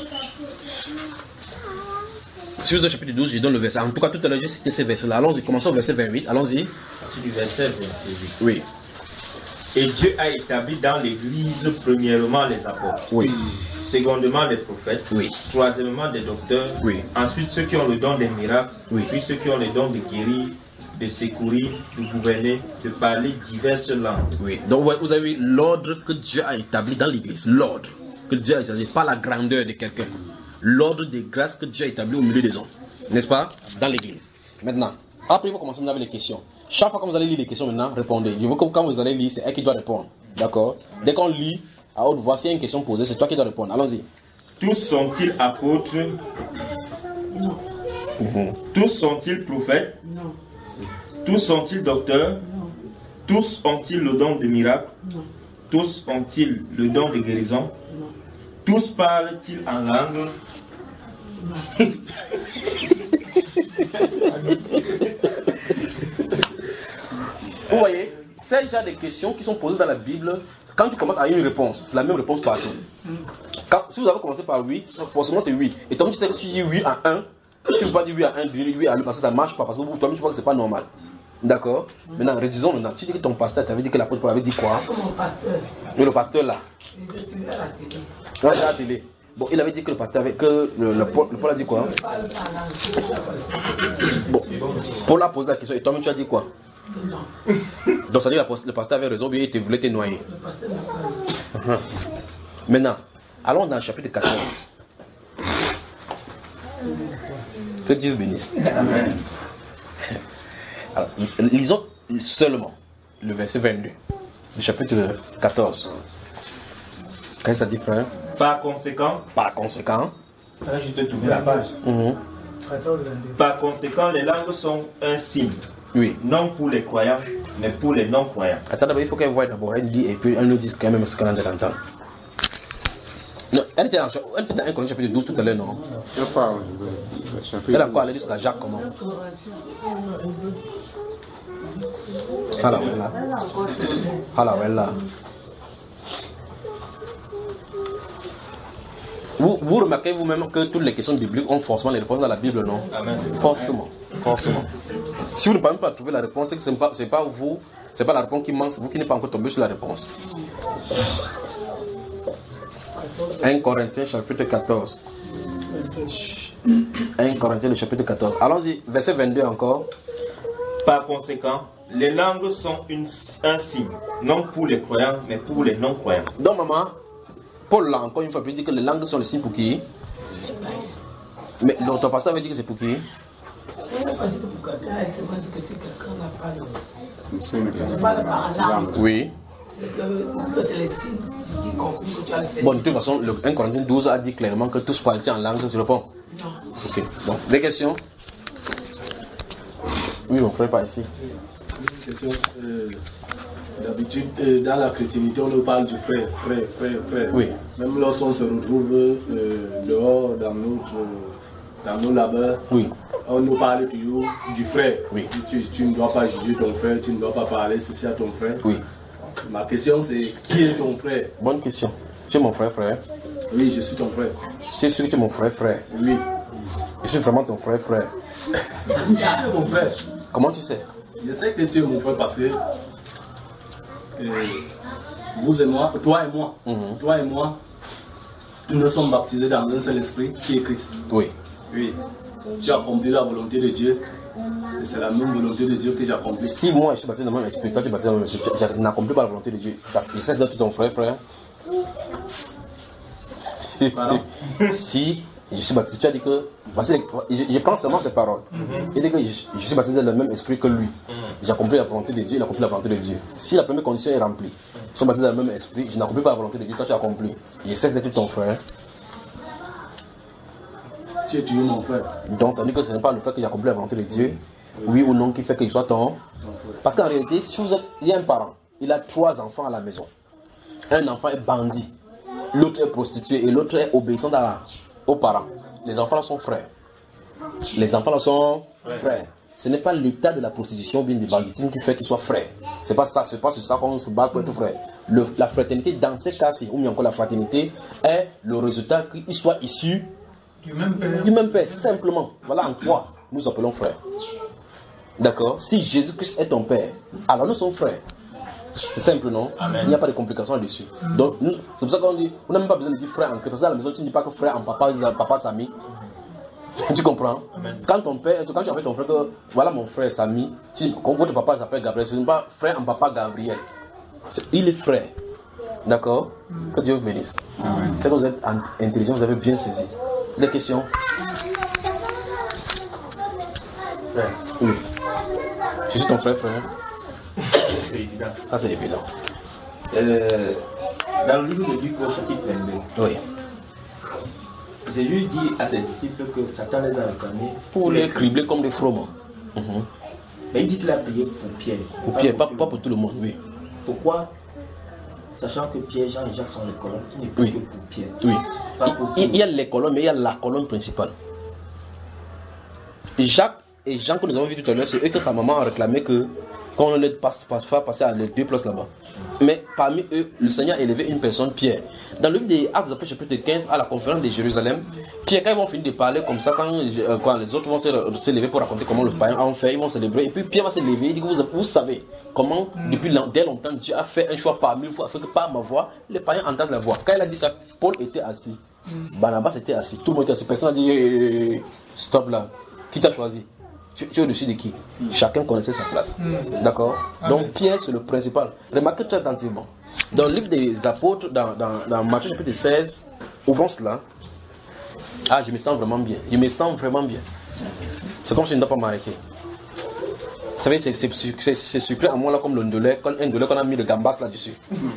Sur le chapitre 12, je donne le verset. En tout cas, tout à l'heure, j'ai cité ces versets-là. Allons-y, commençons au verset 28. Allons-y. Partir du verset 28. Oui. Et Dieu a établi dans l'Église premièrement les apôtres, Oui. secondement les prophètes, Oui. troisièmement les docteurs, Oui. ensuite ceux qui ont le don des miracles, Oui. puis ceux qui ont le don de guérir, de secourir, de gouverner, de parler diverses langues. Oui. Donc, vous avez l'ordre que Dieu a établi dans l'église. L'ordre que Dieu a établi, pas la grandeur de quelqu'un. L'ordre des grâces que Dieu a établi au milieu des hommes. N'est-ce pas? Dans l'église. Maintenant, après, vous commencez avec les questions. Chaque fois que vous allez lire les questions maintenant, répondez. Je veux que quand vous allez lire, c'est elle qui doit répondre. D'accord? Dès qu'on lit, à haute voix, s'il y a une question posée, c'est toi qui dois répondre. Allons-y. Tous sont-ils apôtres? Non. Tous sont-ils prophètes? Non. Tous sont-ils docteurs? Non. Tous ont-ils le don de miracle? Non. Tous ont-ils le don de guérison? Non. Tous parlent-ils en langue? Vous voyez, c'est déjà des questions qui sont posées dans la Bible. Quand tu commences à une réponse, c'est la même réponse partout. Si vous avez commencé par oui, forcément c'est oui. Et toi, tu sais que tu dis oui à 1, tu ne peux pas dire oui à 1, dire oui à 2 parce que ça ne marche pas. Parce que toi, tu vois que ce n'est pas normal. D'accord? Maintenant, redisons maintenant. Tu dis que ton pasteur t'avait dit que l'apôtre Paul avait dit quoi? Mon pasteur, Oui, le pasteur là. il est suivi à la télé. Non, c'est à la télé. Bon, il avait dit que le pasteur avait. Que le Paul a dit quoi? Il parle pas langue. Bon, Paul a posé la question et toi-même tu as dit quoi? Non. Donc ça dit que le pasteur avait raison, bien il voulait te noyer. Le pasteur n'a pas dit. Maintenant, allons dans le chapitre 14. Que Dieu bénisse. Amen. Alors, lisons seulement le verset 22 du chapitre 14. Qu'est-ce que ça dit, frère? Par conséquent, Par conséquent, là, je te tourner la page. 14, 22. Par conséquent, les langues sont un signe, oui. non pour les croyants, mais pour les non-croyants. Attends, d'abord, il faut qu'elle voie d'abord, elle dit, et puis elle nous dise quand même ce qu'elle a entendre. Non, elle était dans 1 Corinthiens chapitre 12 tout à l'heure, non? Je parle. Elle a encore allé jusqu'à Jacques, comment? Ah là, voilà. Ah là, voilà. Vous remarquez vous-même que toutes les questions bibliques ont forcément les réponses dans la Bible, non? Amen. Forcément, forcément. Si vous ne pouvez pas trouver la réponse, c'est que c'est pas vous, c'est pas la réponse qui manque, c'est vous qui n'êtes pas encore tombé sur la réponse. 1 Corinthiens chapitre 14. 1 Corinthiens le chapitre 14. Allons-y, verset 22 encore. Par conséquent, les langues sont un signe, non pour les croyants, mais pour les non-croyants. Donc maman, Paul là encore une fois, il dit que les langues sont le signe pour qui? Mais donc, ton pasteur avait dit que c'est pour qui? Il n'a pas dit que pour quelqu'un, il s'est dit que si quelqu'un n'a pas le. C'est Parle par langue. Oui. C'est que c'est les signes qui confirment que tu as le Seigneur. Bon, de toute façon, le 1 Corinthiens 12 a dit clairement que tous parlent en langue, tu réponds? Non. Ok, bon. Des questions? Oui, mon frère, pas ici. Une question. D'habitude, dans la chrétienté, on nous parle du frère. Oui. Même lorsqu'on se retrouve dehors, dans nos labeurs, Oui. on nous parle toujours du frère. Oui. Tu ne dois pas juger ton frère, tu ne dois pas parler ceci à ton frère. Oui. Ma question c'est, qui est ton frère? Bonne question. Tu es mon frère? Oui, je suis ton frère. Tu es sûr que tu es mon frère? Oui. Je suis vraiment ton frère. Tu es mon frère. Comment tu sais? Je sais que tu es mon frère parce que vous et moi, toi et moi, nous nous sommes baptisés dans un seul esprit qui est Christ. Oui. Oui. Tu as accompli la volonté de Dieu. Et c'est la même volonté de Dieu que j'ai accomplie. Si moi je suis baptisé dans le même esprit, toi tu es baptisé dans le même esprit, je n'accomplis pas la volonté de Dieu. Ça se fait d'être ton frère. Pardon? Si Je suis baptisé. Tu as dit que. Je prends seulement ces paroles. Il dit que je suis baptisé dans le même esprit que lui. J'ai accompli la volonté de Dieu, il a accompli la volonté de Dieu. Si la première condition est remplie, je suis baptisé dans le même esprit, je n'accomplis pas la volonté de Dieu, toi tu as accompli. Je cesse d'être ton frère. Tu es tué mon frère. Donc ça veut dire que ce n'est pas le fait que j'ai accompli la volonté de Dieu, oui ou non, qui fait qu'il soit ton. Parce qu'en réalité, si vous êtes, il y a un parent, il a 3 enfants à la maison. Un enfant est bandit, l'autre est prostitué et l'autre est obéissant aux parents. Les enfants là sont frères. Les enfants là sont frères. Ce n'est pas l'état de la prostitution ou bien du banditisme qui fait qu'ils soient frères. C'est pas ça, c'est pas sur ça qu'on se bat pour être frère. La fraternité dans ces cas-ci, ou bien encore la fraternité, est le résultat qu'ils soient issus du même père, simplement. Voilà en quoi nous appelons frères. D'accord? Si Jésus-Christ est ton père, alors nous sommes frères. C'est simple, non? Amen. Il n'y a pas de complications là-dessus. Donc, c'est pour ça qu'on dit, on n'a même pas besoin de dire frère en Christ. Parce que à la maison, tu ne dis pas que frère en papa, Samy. Tu comprends? Amen. Quand tu appelles ton frère que, voilà mon frère Samy, tu dis, quand votre papa s'appelle Gabriel, ce n'est pas frère en papa Gabriel. Il est frère. D'accord? Que Dieu vous bénisse. C'est que vous êtes intelligent, vous avez bien saisi. Des questions? Frère. Oui. Je suis ton frère. C'est évident. Ah, c'est évident. Dans le livre de Luc au chapitre 22, oui. Jésus dit à ses disciples que Satan les a réclamés pour les cribler comme des froment. Mais il dit qu'il a payé pour Pierre. Pour Pierre, pas pour tout le monde, oui. Pourquoi? Sachant que Pierre, Jean et Jacques sont les colonnes, il n'est pas que pour Pierre. Oui. Il y a les colonnes, mais il y a la colonne principale. Jacques et Jean que nous avons vu tout à l'heure, c'est eux que sa maman a réclamé que qu'on ne les passe pas passer à les 2 places là-bas. Mais parmi eux, le Seigneur a élevé une personne, Pierre. Dans le livre des Actes des Apôtres, chapitre 15, à la conférence de Jérusalem, Pierre, quand ils vont finir de parler comme ça, quand les autres vont se lever pour raconter comment le païen a fait, ils vont célébrer. Et puis Pierre va se lever, il dit que vous savez comment, dès longtemps, Dieu a fait un choix parmi vous, afin que par ma voix, les païens entendent la voix. Quand il a dit ça, Paul était assis, Barnabas était assis, tout le monde était assis. Personne n'a dit stop là, qui t'a choisi? Tu es au-dessus de qui? Chacun connaissait sa place. D'accord? Donc Pierre, c'est le principal. Remarquez très attentivement. Dans le livre des Apôtres, dans Matthieu chapitre 16, ouvrons cela. Ah, je me sens vraiment bien. Je me sens vraiment bien. C'est comme si je ne dois pas m'arrêter. Vous savez, c'est sucré à moi là comme l'ondolé, un ondolé qu'on a mis le gambas là-dessus.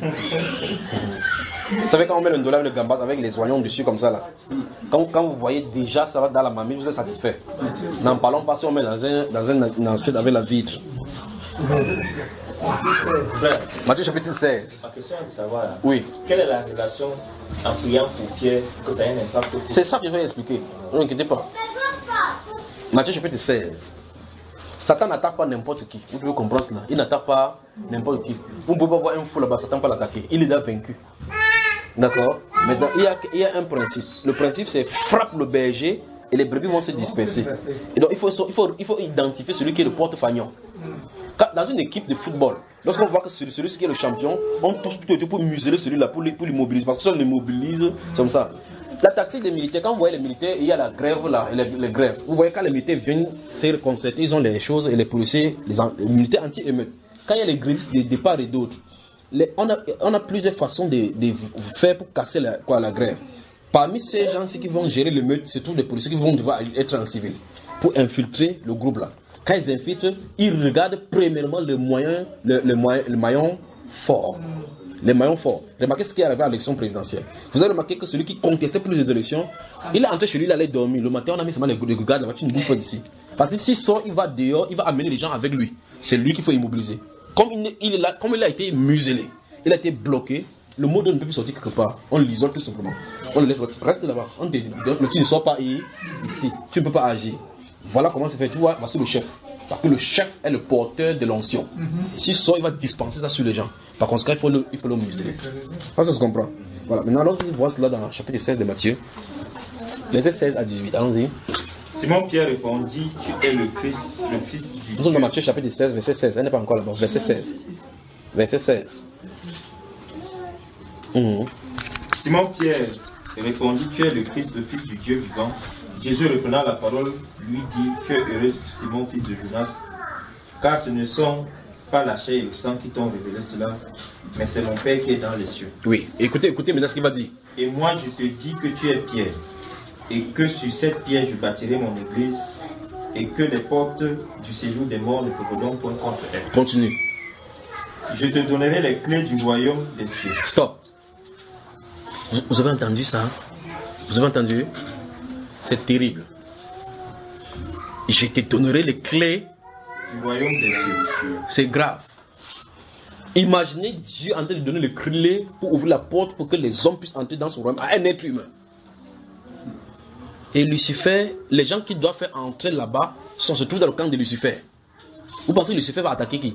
Vous savez, quand on met l'ondolé avec le gambas, avec les oignons dessus comme ça là, quand vous voyez déjà ça va dans la mamie, vous êtes satisfait. N'en parlons pas si on met dans un assiette avec la vitre. Matthieu chapitre 16. Ma question est de savoir, oui. Quelle est la relation en priant pour Pierre que ça ait un impact? C'est ça que je vais expliquer, ne vous inquiétez pas. Matthieu chapitre 16. Satan n'attaque pas n'importe qui. Vous devez comprendre cela. Il n'attaque pas n'importe qui. Vous ne pouvez pas voir un fou là-bas, Satan ne peut pas l'attaquer. Il est déjà vaincu. D'accord? Maintenant, il y a un principe. Le principe, c'est frappe le berger et les brebis vont se disperser. Et donc, il faut identifier celui qui est le porte-fagnon. Dans une équipe de football, lorsqu'on voit que celui qui est le champion, on touche plutôt pour museler celui-là, pour l'immobiliser. Parce que si on l'immobilise, c'est comme ça. La tactique des militaires, quand vous voyez les militaires, il y a la grève là, les grèves. Vous voyez quand les militaires viennent se concerter, ils ont les choses et les policiers, les militaires anti-émeutes. Quand il y a les grévistes de part et d'autre, on a plusieurs façons de faire pour casser la grève. Parmi ces gens-ci qui vont gérer l'émeute, c'est tous les policiers qui vont devoir être en civil pour infiltrer le groupe là. Quand ils infiltrent, ils regardent premièrement le maillon fort. Les maillons forts. Remarquez ce qui est arrivé à l'élection présidentielle. Vous avez remarqué que celui qui contestait plus les élections, il est entré chez lui, il allait dormir. Le matin, on a mis seulement les gardes là-bas, tu ne bouges pas d'ici. Parce que s'il sort, il va dehors, il va amener les gens avec lui. C'est lui qu'il faut immobiliser. Comme il a été muselé, il a été bloqué, le mot ne peut plus sortir quelque part. On l'isole tout simplement. On le laisse rester là-bas. Mais tu ne sors pas ici. Tu ne peux pas agir. Voilà comment c'est fait. Tu vois, voici le chef. Parce que le chef est le porteur de l'onction. S'il sort, il va dispenser ça sur les gens. Par conséquent, il faut le museler. Ça se comprend. Voilà. Maintenant, lorsqu'on voit cela dans le chapitre 16 de Matthieu, versets 16 à 18. Allons-y. Simon Pierre répondit, tu es le Christ, le Fils du Dieu. Nous sommes dans Matthieu chapitre 16, verset 16. Elle n'est pas encore là-bas. Verset 16. Verset 16. Simon Pierre répondit, tu es le Christ, le Fils du Dieu vivant. Jésus reprenant la parole, lui dit, tu es heureux, Simon, fils de Jonas, car ce ne sont pas la chair et le sang qui t'ont révélé cela, mais c'est mon Père qui est dans les cieux. Oui, écoutez maintenant ce qu'il va dire. Et moi je te dis que tu es Pierre, et que sur cette pierre je bâtirai mon église, et que les portes du séjour des morts ne pourront point contre elle. Continue. Je te donnerai les clés du royaume des cieux. Stop. Vous avez entendu ça? Vous avez entendu? C'est terrible. Je te donnerai les clés Du royaume des cieux. C'est grave. Imaginez Dieu en train de donner les clés pour ouvrir la porte pour que les hommes puissent entrer dans son royaume à un être humain. Et Lucifer, les gens qui doivent faire entrer là-bas se trouvent dans le camp de Lucifer. Vous pensez que Lucifer va attaquer qui?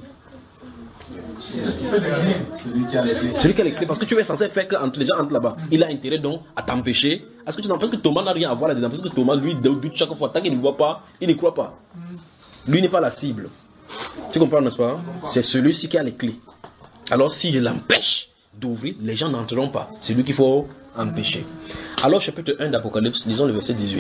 Celui qui a les clés. Celui qui a les clés. Parce que tu es censé faire que les gens entrent là-bas. Il a intérêt donc à t'empêcher. Est-ce que tu n'en penses que Thomas n'a rien à voir là-dedans? Parce que Thomas, lui, doute chaque fois. Tant qu'il ne voit pas, il ne croit pas. Lui n'est pas la cible. Tu comprends, n'est-ce pas? C'est celui-ci qui a les clés. Alors si je l'empêche d'ouvrir, les gens n'entreront pas. C'est lui qu'il faut empêcher. Alors chapitre 1 d'Apocalypse, lisons le verset 18.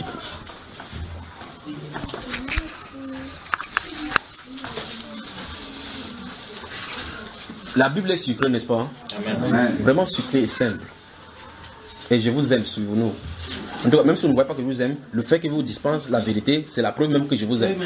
La Bible est sucrée, n'est-ce pas? Amen. Vraiment sucrée et simple. Et je vous aime, suivez-nous. En tout cas, même si vous ne voyez pas que je vous aime, le fait que je vous dispense la vérité, c'est la preuve même que je vous aime.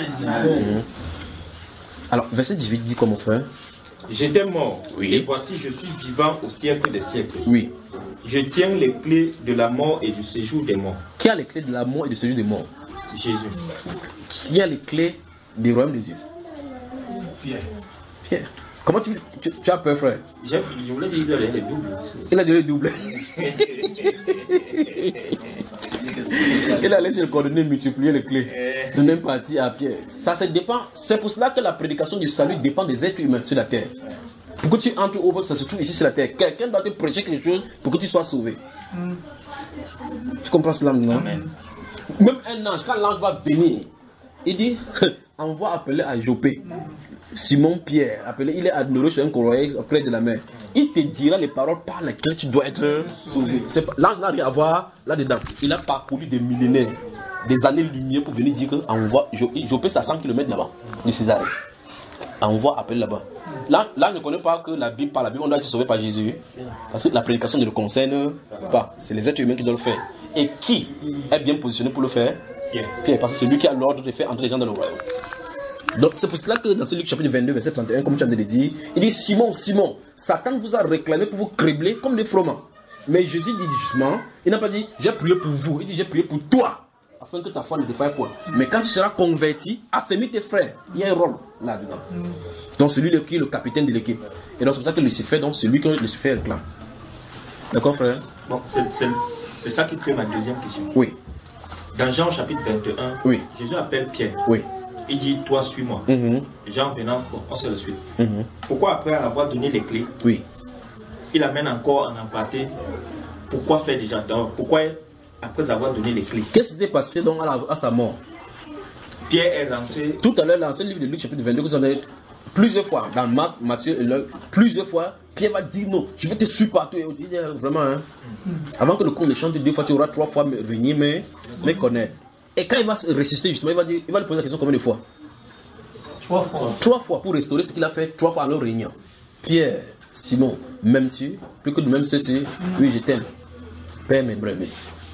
Alors, verset 18 dit comme mon frère. J'étais mort, Oui. et voici je suis vivant au siècle des siècles. Oui. Je tiens les clés de la mort et du séjour des morts. Qui a les clés de la mort et de celui des morts? Jésus. Qui a les clés du royaume de Dieu? Pierre. Comment tu as peur, frère? Je voulais dire qu'il avait les doubles. Il a donné double. Il allait chez le coordonné multiplier les clés. De même partie à Pierre. Ça dépend. C'est pour cela que la prédication du salut dépend des êtres humains sur la terre. Pour que tu entres au bout, ça se trouve ici sur la terre. Quelqu'un doit te prêcher quelque chose pour que tu sois sauvé. Tu comprends cela maintenant? Amen. Même un ange, quand l'ange va venir, il dit on va appeler à Jopé. Simon Pierre, appelé, il est admiré sur un courrier auprès de la mer. Il te dira les paroles par lesquelles tu dois être sauvé. L'ange n'a rien à voir là-dedans. Il a parcouru des millénaires, des années-lumière pour venir dire qu'envoie Jopé, c'est à 100 km là-bas, de Césarée. Envoie, appelle là-bas. Là, ne connaît pas que la Bible, par la Bible, on doit être sauvé par Jésus. Parce que la prédication ne le concerne pas. C'est les êtres humains qui doivent le faire. Et qui est bien positionné pour le faire? Pierre. Parce que c'est lui qui a l'ordre de faire entrer les gens dans le royaume. Donc c'est pour cela que dans ce Luc chapitre 22, verset 31, comme tu as dit, il dit Simon, Simon, Satan vous a réclamé pour vous cribler comme des froment. Mais Jésus dit justement, il n'a pas dit j'ai prié pour vous, il dit j'ai prié pour toi, afin que ta foi ne défaille point. Mais quand tu seras converti, affermis tes frères. Il y a un rôle là-dedans. Donc celui qui est le capitaine de l'équipe. Et donc c'est pour ça que Lucifer, donc c'est lui que Lucifer réclame. D'accord, frère? Bon, c'est ça qui crée ma deuxième question. Oui. Dans Jean chapitre 21, Oui. Jésus appelle Pierre. Oui. Il dit, toi suis-moi. Jean venant, on se le suit. Pourquoi après avoir donné les clés, Oui. il amène encore en aparté? Pourquoi faire déjà? Pourquoi après avoir donné les clés? Qu'est-ce qui s'était passé donc à sa mort? Pierre est rentré. Tout à l'heure, dans ce livre de Luc chapitre 22, vous en avez plusieurs fois, dans Marc, Matthieu et Luc, plusieurs fois, Pierre va dire non, je vais te suivre partout. Il dit vraiment, hein, avant que le conte ne chante 2 fois, tu auras 3 fois me régner, mais connaître. Et quand il va se résister, justement, il va lui poser la question combien de fois? 3 fois. 3 fois pour restaurer ce qu'il a fait 3 fois à leur réunion. Pierre, Simon, m'aimes-tu? Plus que de même ceci, oui, je t'aime. Père, mes brebis.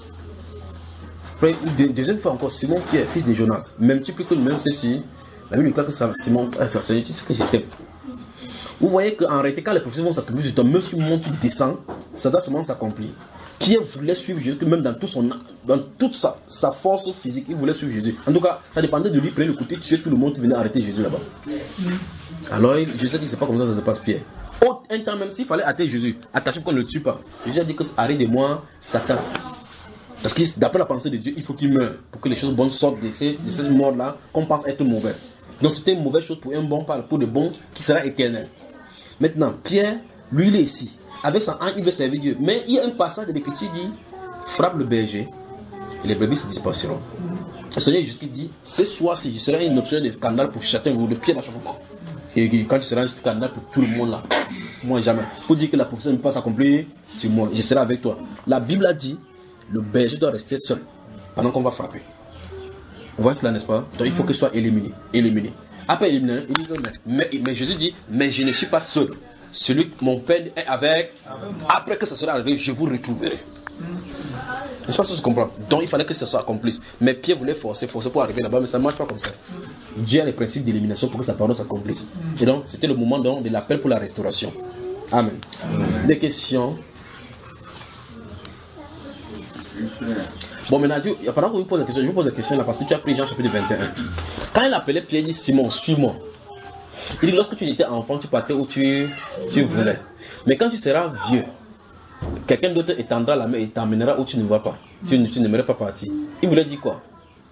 Après, deuxième fois encore, Simon, Pierre, fils de Jonas, m'aimes-tu plus que de même ceci? La Bible dit que ça, Simon, tu sais que je t'aime. Vous voyez qu'en réalité, quand les prophéties vont s'accomplir sur toi, même si tu descends, ça doit seulement s'accomplir. Pierre voulait suivre Jésus, même dans toute sa force physique, il voulait suivre Jésus. En tout cas, ça dépendait de lui, prendre le côté, tuer tout le monde qui venait arrêter Jésus là-bas. Alors, Jésus a dit que c'est pas comme ça se passe, Pierre. Un temps même, s'il fallait arrêter Jésus, attacher pour qu'on ne le tue pas, Jésus a dit que arrête de moi, Satan. Parce que d'après la pensée de Dieu, il faut qu'il meure pour que les choses bonnes sortent de cette mort-là qu'on pense être mauvaise. Donc c'était une mauvaise chose pour un bon, pas pour de bon qui sera éternel. Maintenant, Pierre, lui, il est ici. Avec son âne, il veut servir Dieu. Mais il y a un passage de l'Écriture qui dit frappe le berger et les brebis se disperseront. Le Seigneur Jésus dit ce soir-ci, je serai une option de scandale pour chacun de pied d'achoppement. Et quand tu seras un scandale pour tout le monde là, moi jamais. Pour dire que la prophétie ne peut pas s'accomplir, c'est moi, je serai avec toi. La Bible a dit le berger doit rester seul pendant qu'on va frapper. Vous voyez cela, n'est-ce pas? Donc il faut qu'il soit éliminé. Après éliminé, il dit mais Jésus dit mais je ne suis pas seul. Celui que mon Père est avec, après que ça sera arrivé, je vous retrouverai. N'est-ce pas ce que je comprends? Donc il fallait que ça soit accompli. Mais Pierre voulait forcer pour arriver là-bas, mais ça ne marche pas comme ça. Dieu a les principes d'élimination pour que sa parole s'accomplisse. Et donc c'était le moment donc, de l'appel pour la restauration. Amen. Des questions? Bon, maintenant, pendant que vous posez la question, je vous pose la question là parce que tu as pris Jean chapitre 21. Quand il appelait Pierre, il dit Simon, suis-moi. Il dit lorsque tu étais enfant, tu partais où tu voulais. Mais quand tu seras vieux, quelqu'un d'autre étendra la main et t'emmènera où tu ne vas pas. Tu n'aimerais pas partir. Il voulait dire quoi?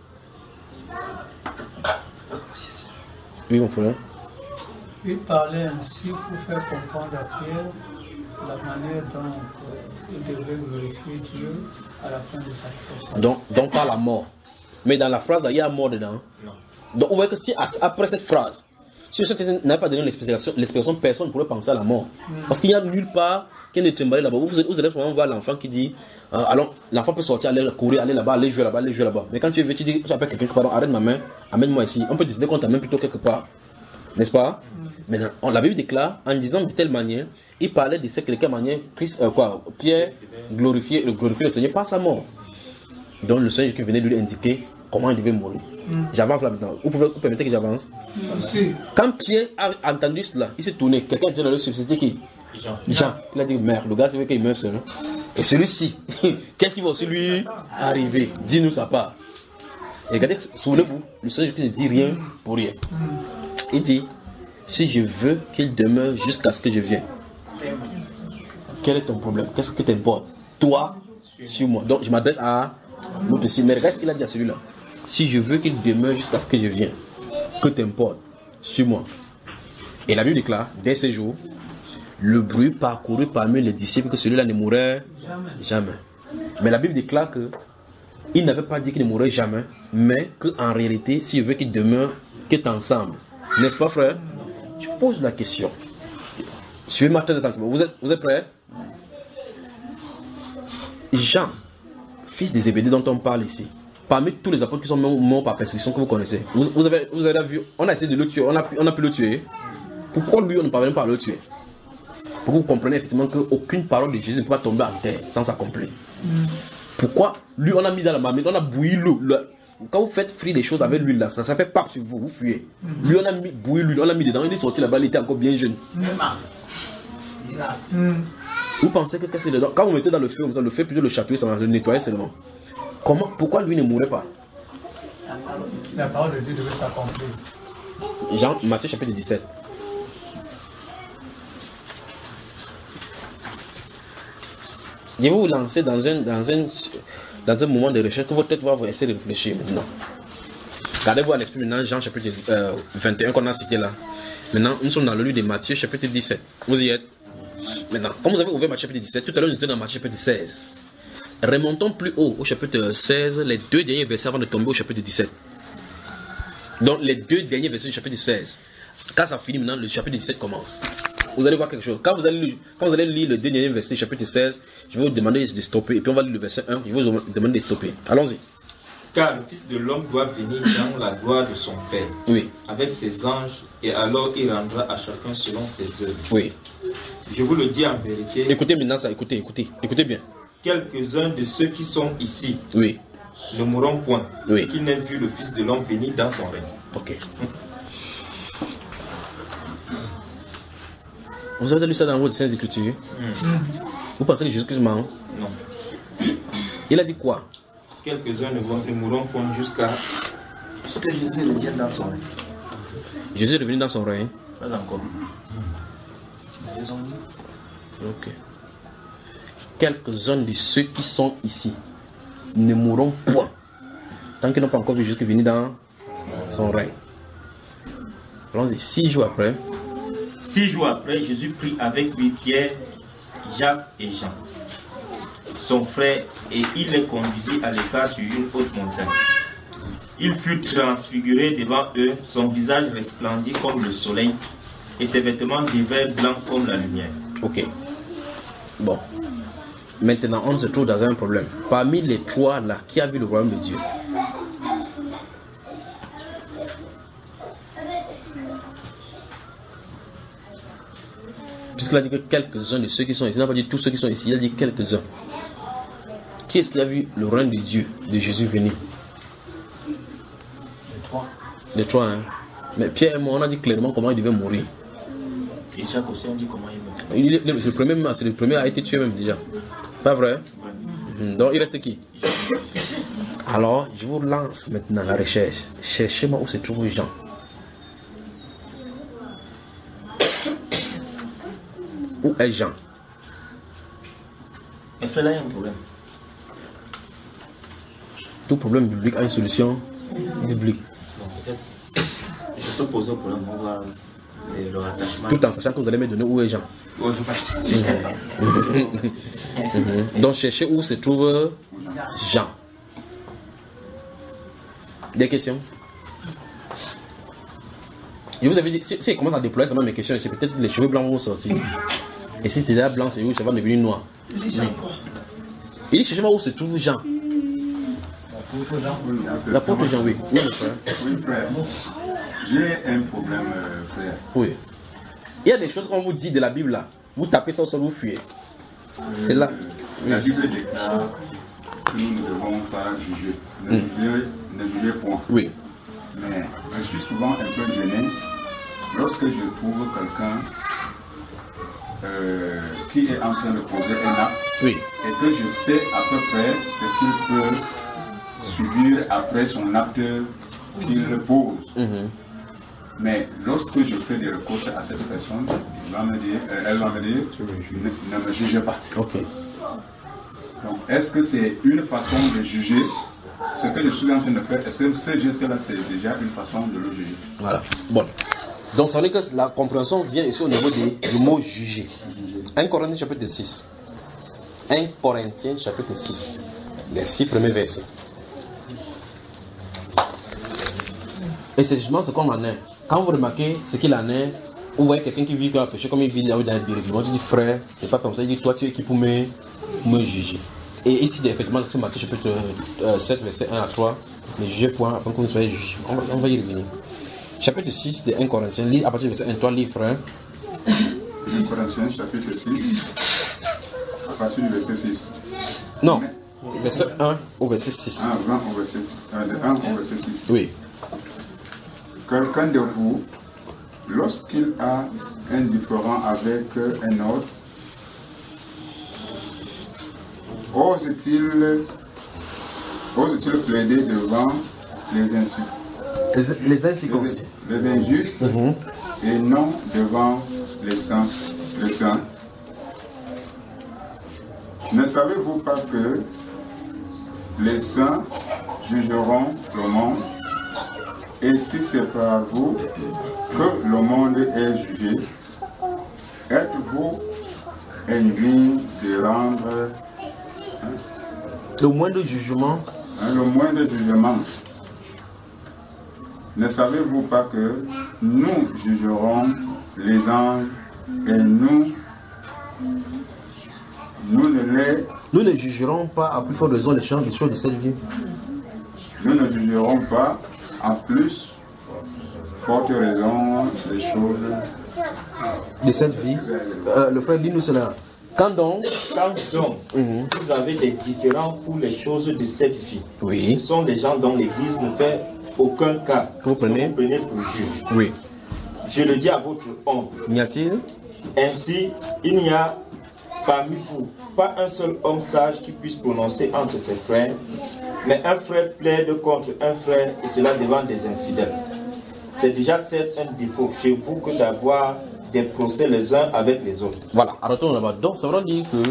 Oui, mon frère. Il parlait ainsi pour faire comprendre à Pierre la manière dont il devait glorifier Dieu à la fin de sa personne. Donc pas la mort. Mais dans la phrase, là, il y a mort dedans. Non. Donc on voit que si après cette phrase, si le n'a pas donné l'expression, personne ne pourrait penser à la mort. Parce qu'il n'y a nulle part qui ne trimballe là-bas. Vous allez souvent voir l'enfant qui dit alors l'enfant peut sortir, aller courir, aller là-bas, aller jouer là-bas. Mais quand tu veux, tu dis, tu appelles quelqu'un, pardon, arrête ma main, amène-moi ici. On peut décider qu'on t'amène plutôt quelque part. N'est-ce pas? Maintenant, la Bible déclare, en disant de telle manière, il parlait de cette quelque manière, Pierre glorifiait le Seigneur par sa mort. Donc le Seigneur qui venait lui indiquer comment il devait mourir. J'avance là maintenant. Vous pouvez vous permettre que j'avance? Quand Pierre a entendu cela, il s'est tourné. Quelqu'un dit dans le c'était qui? Jean. Il a dit merde, le gars c'est vrai qu'il meurt seul. Et celui-ci, qu'est-ce qui va aussi lui arriver? Dis-nous sa part. Et regardez, souvenez-vous, le Seigneur ne dit rien pour rien. Il dit, si je veux qu'il demeure jusqu'à ce que je vienne. Quel est ton problème? Qu'est-ce que t'importe? Toi, sur moi. Donc je m'adresse à l'autre ici. Mais regarde ce qu'il a dit à celui-là. Si je veux qu'il demeure jusqu'à ce que je vienne, que t'importe? Sur moi. Et la Bible déclare, dès ces jours, le bruit parcourut parmi les disciples que celui-là ne mourrait jamais. Mais la Bible déclare que il n'avait pas dit qu'il ne mourrait jamais, mais qu'en réalité, si je veux qu'il demeure, qu'il est ensemble. N'est-ce pas, frère? Je vous pose la question. Suivez-moi très attentivement. Vous êtes prêts? Jean, fils des Zébédée dont on parle ici, parmi tous les apôtres qui sont morts par persécution que vous connaissez, vous avez vu, on a essayé de le tuer, on a pu le tuer. Pourquoi lui on ne parvient pas à le tuer? Pour que vous compreniez effectivement qu'aucune parole de Jésus ne peut pas tomber en terre sans s'accomplir. Pourquoi lui on a mis dans la marmite, on a bouilli l'eau. Quand vous faites frire les choses avec l'huile là, ça fait pas sur vous, vous fuyez. Lui on a mis bouilli l'huile, on l'a mis dedans, il est sorti là-bas, il était encore bien jeune. Vous pensez que qu'est-ce que c'est dedans? Quand vous mettez dans le feu, comme ça, le feu plutôt le chatouiller, ça va le nettoyer seulement. Pourquoi lui ne mourrait pas? La parole de Dieu devait s'accomplir. Jean, Matthieu chapitre 17. Je vais vous lancer dans un moment de recherche que votre tête va essayer de réfléchir maintenant. Gardez-vous à l'esprit maintenant Jean chapitre 21 qu'on a cité là. Maintenant, nous sommes dans le livre de Matthieu chapitre 17. Vous y êtes? Maintenant, comme vous avez ouvert Matthieu chapitre 17, tout à l'heure nous étions dans Matthieu chapitre 16. Remontons plus haut au chapitre 16, les deux derniers versets avant de tomber au chapitre 17. Donc les deux derniers versets du chapitre 16. Quand ça finit maintenant, le chapitre 17 commence. Vous allez voir quelque chose. Quand vous allez lire le dernier verset du chapitre 16, je vais vous demander de stopper. Et puis on va lire le verset 1, je vais vous demander de stopper. Allons-y. Car le Fils de l'homme doit venir dans la gloire de son Père, oui, avec ses anges, et alors il rendra à chacun selon ses œuvres. Oui. Je vous le dis en vérité. Écoutez maintenant ça, écoutez bien. Quelques-uns de ceux qui sont ici, oui, ne mourront point, oui, qu'ils n'aient vu le Fils de l'homme venir dans son règne. Ok. Vous avez lu ça dans votre Sainte Écriture? Vous pensez que Jésus-Christ ment? Non. Il a dit quoi? Quelques-uns ne mourront point jusqu'à ce que Jésus revienne dans son règne. Jésus est revenu dans son règne? Pas encore. Ok. Quelques-uns de ceux qui sont ici ne mourront point tant qu'ils n'ont pas encore vu Jésus venir dans son règne. Allons-y, 6 jours après. 6 jours après, Jésus prit avec lui Pierre, Jacques et Jean, son frère, et il les conduisit à l'écart sur une haute montagne. Il fut transfiguré devant eux, son visage resplendit comme le soleil, et ses vêtements devinrent blancs comme la lumière. Ok. Bon. Maintenant, on se trouve dans un problème. Parmi les trois là, qui a vu le royaume de Dieu? Puisqu'il a dit que quelques-uns de ceux qui sont ici, il n'a pas dit tous ceux qui sont ici, il a dit quelques-uns. Qui est-ce qui a vu le règne de Dieu, de Jésus venir? Les trois, hein. Mais Pierre et moi, on a dit clairement comment il devait mourir. Et Jacques aussi, on dit comment il meurt. C'est le premier a été tué même déjà. Pas vrai? Donc il reste qui? Alors, je vous lance maintenant la recherche. Cherchez-moi où se trouve Jean. Où est Jean? Et frère, là, il y a un problème. Tout problème biblique a une solution biblique. Bon, peut-être, je peux poser un problème, on va le rattachement. Tout en sachant que vous allez me donner où est Jean. Oh, je passe. Donc cherchez où se trouve Jean. Des questions? Je vous avais dit, si il commence à déployer seulement mes questions, c'est peut-être les cheveux blancs vont sortir. Et si c'est là blanc, c'est où ça va devenir noir. Il dit cherchez-moi où se trouve Jean. L'apôtre Jean, oui. Oui, frère. Oui, frère. J'ai un problème, frère. Oui. Il y a des choses qu'on vous dit de la Bible là. Vous tapez ça au sol, vous fuyez. C'est là. La Bible déclare que nous ne devons pas juger. Ne juger point. Oui. Mais je suis souvent un peu gêné lorsque je trouve quelqu'un qui est en train de poser un acte, oui, et que je sais à peu près ce qu'il peut subir après son acte qu'il pose. Mais lorsque je fais des reproches à cette personne, elle va me dire, ne me juge pas. Ok. Donc, est-ce que c'est une façon de juger ce que je suis en train de faire? Est-ce que ce geste-là, c'est déjà une façon de le juger? Voilà. Bon. Donc, ça veut dire que la compréhension vient ici au niveau du mot juger. 1 Corinthiens chapitre 6. 1 Corinthiens chapitre 6. Les 6 premiers versets. Et c'est justement ce qu'on en est. Quand vous remarquez ce qu'il en est, vous voyez quelqu'un qui vit comme un péché, comme il vit dans le dérèglement, tu dis frère, c'est pas comme ça. Il dit toi tu es qui pour me juger. Et ici, effectivement, dans ce Matthieu chapitre 7, verset 1 à 3, ne jugez point afin que vous soyez jugés. On va y revenir. Chapitre 6 de 1 Corinthiens, lis à partir du verset 1, toi lis frère. 1 Corinthiens chapitre 6, à partir du verset 6. Non, verset 1 au verset 6. Ah, 20 au verset 6. De 1 au verset 6. Oui. Quelqu'un de vous, lorsqu'il a un différend avec un autre, ose-t-il plaider devant les incirconcis, les injustes, et non devant les saints? Ne savez-vous pas que les saints jugeront le monde? Et si c'est par vous que le monde est jugé, êtes-vous indigne de rendre le moindre jugement? Le moindre jugement. Ne savez-vous pas que nous jugerons les anges et nous ne jugerons pas à plus forte raison les choses de cette vie? Nous ne jugerons pas à plus forte raison les choses de cette vie. Le frère, dis-nous cela. Quand donc vous avez des différends pour les choses de cette vie, oui, ce sont des gens dont l'Église ne fait aucun cas. Vous prenez pour juge. Oui. Je le dis à votre honte. N'y a-t-il? Ainsi, il n'y a parmi vous pas un seul homme sage qui puisse prononcer entre ses frères, mais un frère plaide contre un frère, et cela devant des infidèles. C'est déjà certes un défaut chez vous que d'avoir des procès les uns avec les autres. Voilà, arrêtons là-bas. Donc ça veut dire que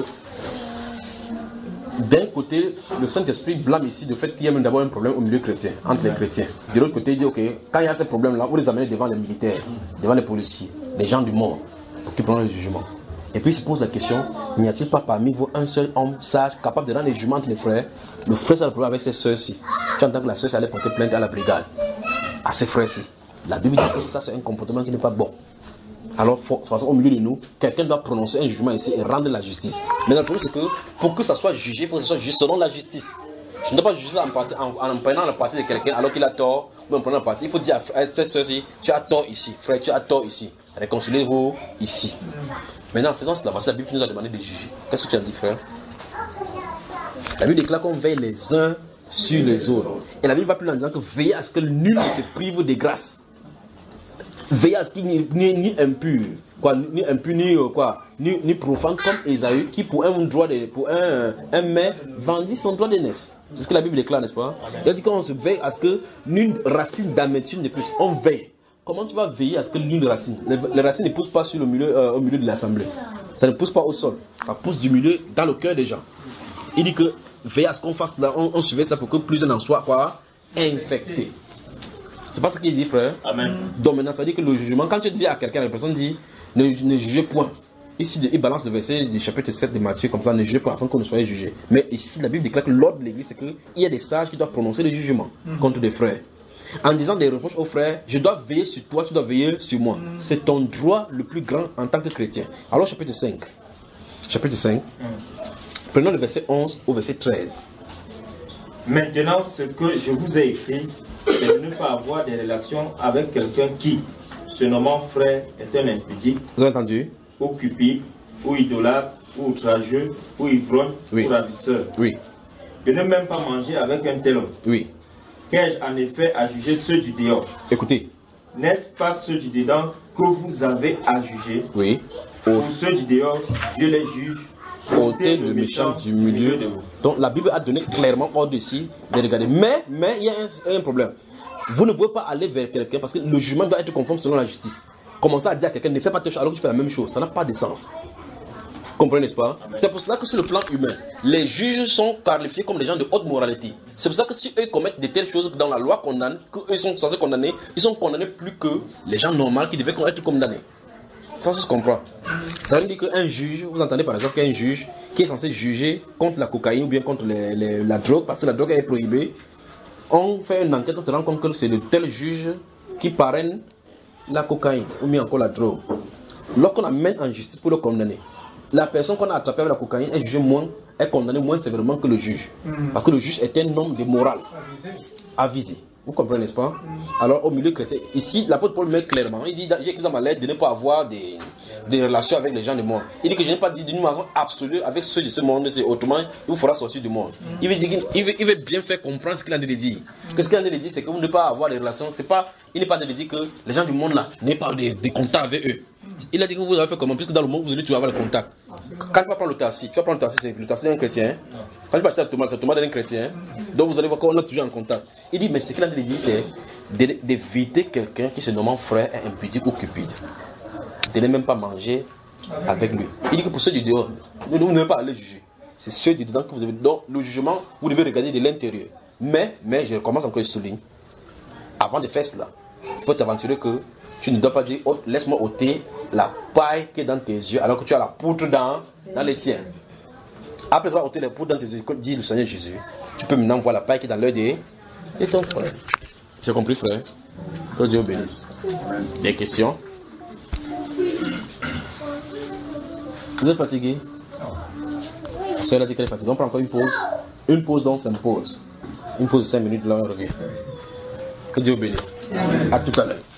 d'un côté, le Saint-Esprit blâme ici le fait qu'il y a même d'abord un problème au milieu chrétien, entre les chrétiens. De l'autre côté, il dit ok, quand il y a ces problèmes-là, vous les amenez devant les militaires, devant les policiers, les gens du monde, pour qu'ils prennent le jugement. Et puis il se pose la question, n'y a-t-il pas parmi vous un seul homme sage capable de rendre les jugements entre les frères? Le frère, ça a le problème avec ses soeurs-ci. Tu entends que la soeur allait porter plainte à la brigade, à ses frères-ci. La Bible dit que ça, c'est un comportement qui n'est pas bon. Alors, au milieu de nous, quelqu'un doit prononcer un jugement ici et rendre la justice. Mais le problème, c'est que pour que ça soit jugé, il faut que ça soit jugé selon la justice. Je ne dois pas juger en prenant la partie de quelqu'un alors qu'il a tort, ou en prenant la partie. Il faut dire à cette soeur-ci, tu as tort ici, frère, tu as tort ici. Réconciliez-vous ici. Maintenant, en faisant cela, la Bible nous a demandé de juger. Qu'est-ce que tu as dit, frère? La Bible déclare qu'on veille les uns sur les autres. Et la Bible va plus loin en disant que veillez à ce que nul ne se prive des grâces. Veillez à ce qu'il n'y ait ni impur, ni impur, ni profane comme Ésaü, qui pour un mets vendit son droit d'aînesse. C'est ce que la Bible déclare, n'est-ce pas? Il a dit qu'on se veille à ce que nulle racine d'amertume ne plus. On veille. Comment tu vas veiller à ce que l'une racine? Les racines ne poussent pas au milieu de l'assemblée. Ça ne pousse pas au sol. Ça pousse du milieu dans le cœur des gens. Il dit que veillez à ce qu'on fasse là, on surveille ça pour que plus n'en soit infecté. C'est pas ce qu'il dit, frère. Amen. Donc maintenant, ça dit que le jugement, quand tu dis à quelqu'un, la personne dit ne jugez point. Ici, il balance le verset du chapitre 7 de Matthieu, comme ça, ne jugez pas afin qu'on ne soit jugé. Mais ici, la Bible déclare que l'ordre de l'église, c'est qu'il y a des sages qui doivent prononcer le jugement contre des frères. En disant des reproches aux frères, je dois veiller sur toi, tu dois veiller sur moi. C'est ton droit le plus grand en tant que chrétien. Alors, chapitre 5. Prenons le verset 11 au verset 13. Maintenant, ce que je vous ai écrit, c'est de ne pas avoir des relations avec quelqu'un qui, se nommant frère, est un impudique. Vous avez entendu? Ou cupide, ou idolâtre, ou outrageux, ou ivrogne, ou ravisseur. Oui. De ne même pas manger avec un tel homme. Oui. Qu'ai-je en effet à juger ceux du dehors? Écoutez. N'est-ce pas ceux du dedans que vous avez à juger? Oui. Pour ceux du dehors, Dieu les juge. Ôtez le méchant du milieu de vous. Donc la Bible a donné clairement ordre ici de regarder. Mais il y a un problème. Vous ne pouvez pas aller vers quelqu'un parce que le jugement doit être conforme selon la justice. Commencer à dire à quelqu'un ne fais pas telle chose alors que tu fais la même chose, ça n'a pas de sens. Comprenez, n'est-ce pas? C'est pour cela que sur le plan humain, les juges sont qualifiés comme des gens de haute moralité. C'est pour ça que si eux commettent de telles choses dans la loi condamne, qu'eux sont censés condamner, ils sont condamnés plus que les gens normaux qui devaient être condamnés. Ça se comprend. Ça veut dire qu'un juge, vous entendez par exemple qu'un juge qui est censé juger contre la cocaïne ou bien contre la drogue, parce que la drogue est prohibée, on fait une enquête, on se rend compte que c'est le tel juge qui parraine la cocaïne ou bien encore la drogue. Lorsqu'on amène en justice pour le condamner, la personne qu'on a attrapée avec la cocaïne est condamnée moins sévèrement que le juge. Parce que le juge est un homme de morale, avisé. Vous comprenez, n'est-ce pas? Alors, au milieu chrétien, ici, l'apôtre Paul met clairement, il dit, j'ai écrit dans ma lettre de ne pas avoir des relations avec les gens du monde. Il dit que je n'ai pas dit d'une façon absolue avec ceux de ce monde, c'est autrement, il vous fera sortir du monde. Il veut bien faire comprendre ce qu'il a de dire. Ce qu'il a de dire, c'est que vous ne pas avoir des relations, il n'est pas de dire que les gens du monde là, n'aient pas des contacts avec eux. Il a dit que vous allez faire comment? Puisque dans le monde, vous allez toujours avoir le contact. Quand tu vas prendre le taxi, le taxi d'un chrétien. Quand tu vas acheter la tomate, c'est la tomate d'un chrétien. Donc vous allez voir qu'on est toujours en contact. Il dit, mais ce qu'il a dit, c'est d'éviter quelqu'un qui se nomme frère est impudique ou cupide. De ne même pas manger avec lui. Il dit que pour ceux du dehors, vous ne devez pas aller juger. C'est ceux du dedans que vous avez. Donc le jugement, vous devez regarder de l'intérieur. Mais je recommence encore, je souligne. Avant de faire cela, il faut t'aventurer que tu ne dois pas dire, oh, laisse-moi ôter la paille qui est dans tes yeux alors que tu as la poudre dans les tiens. Après avoir ôté la poudre dans tes yeux, comme dit le Seigneur Jésus, tu peux maintenant voir la paille qui est dans l'œil de ton frère. Tu as compris, frère? Que Dieu bénisse. Des questions? Vous êtes fatigué? Celle a dit qu'elle est fatiguée. On prend encore une pause. Une pause donc s'impose. Une pause de 5 minutes, là on revient. Que Dieu bénisse. À tout à l'heure.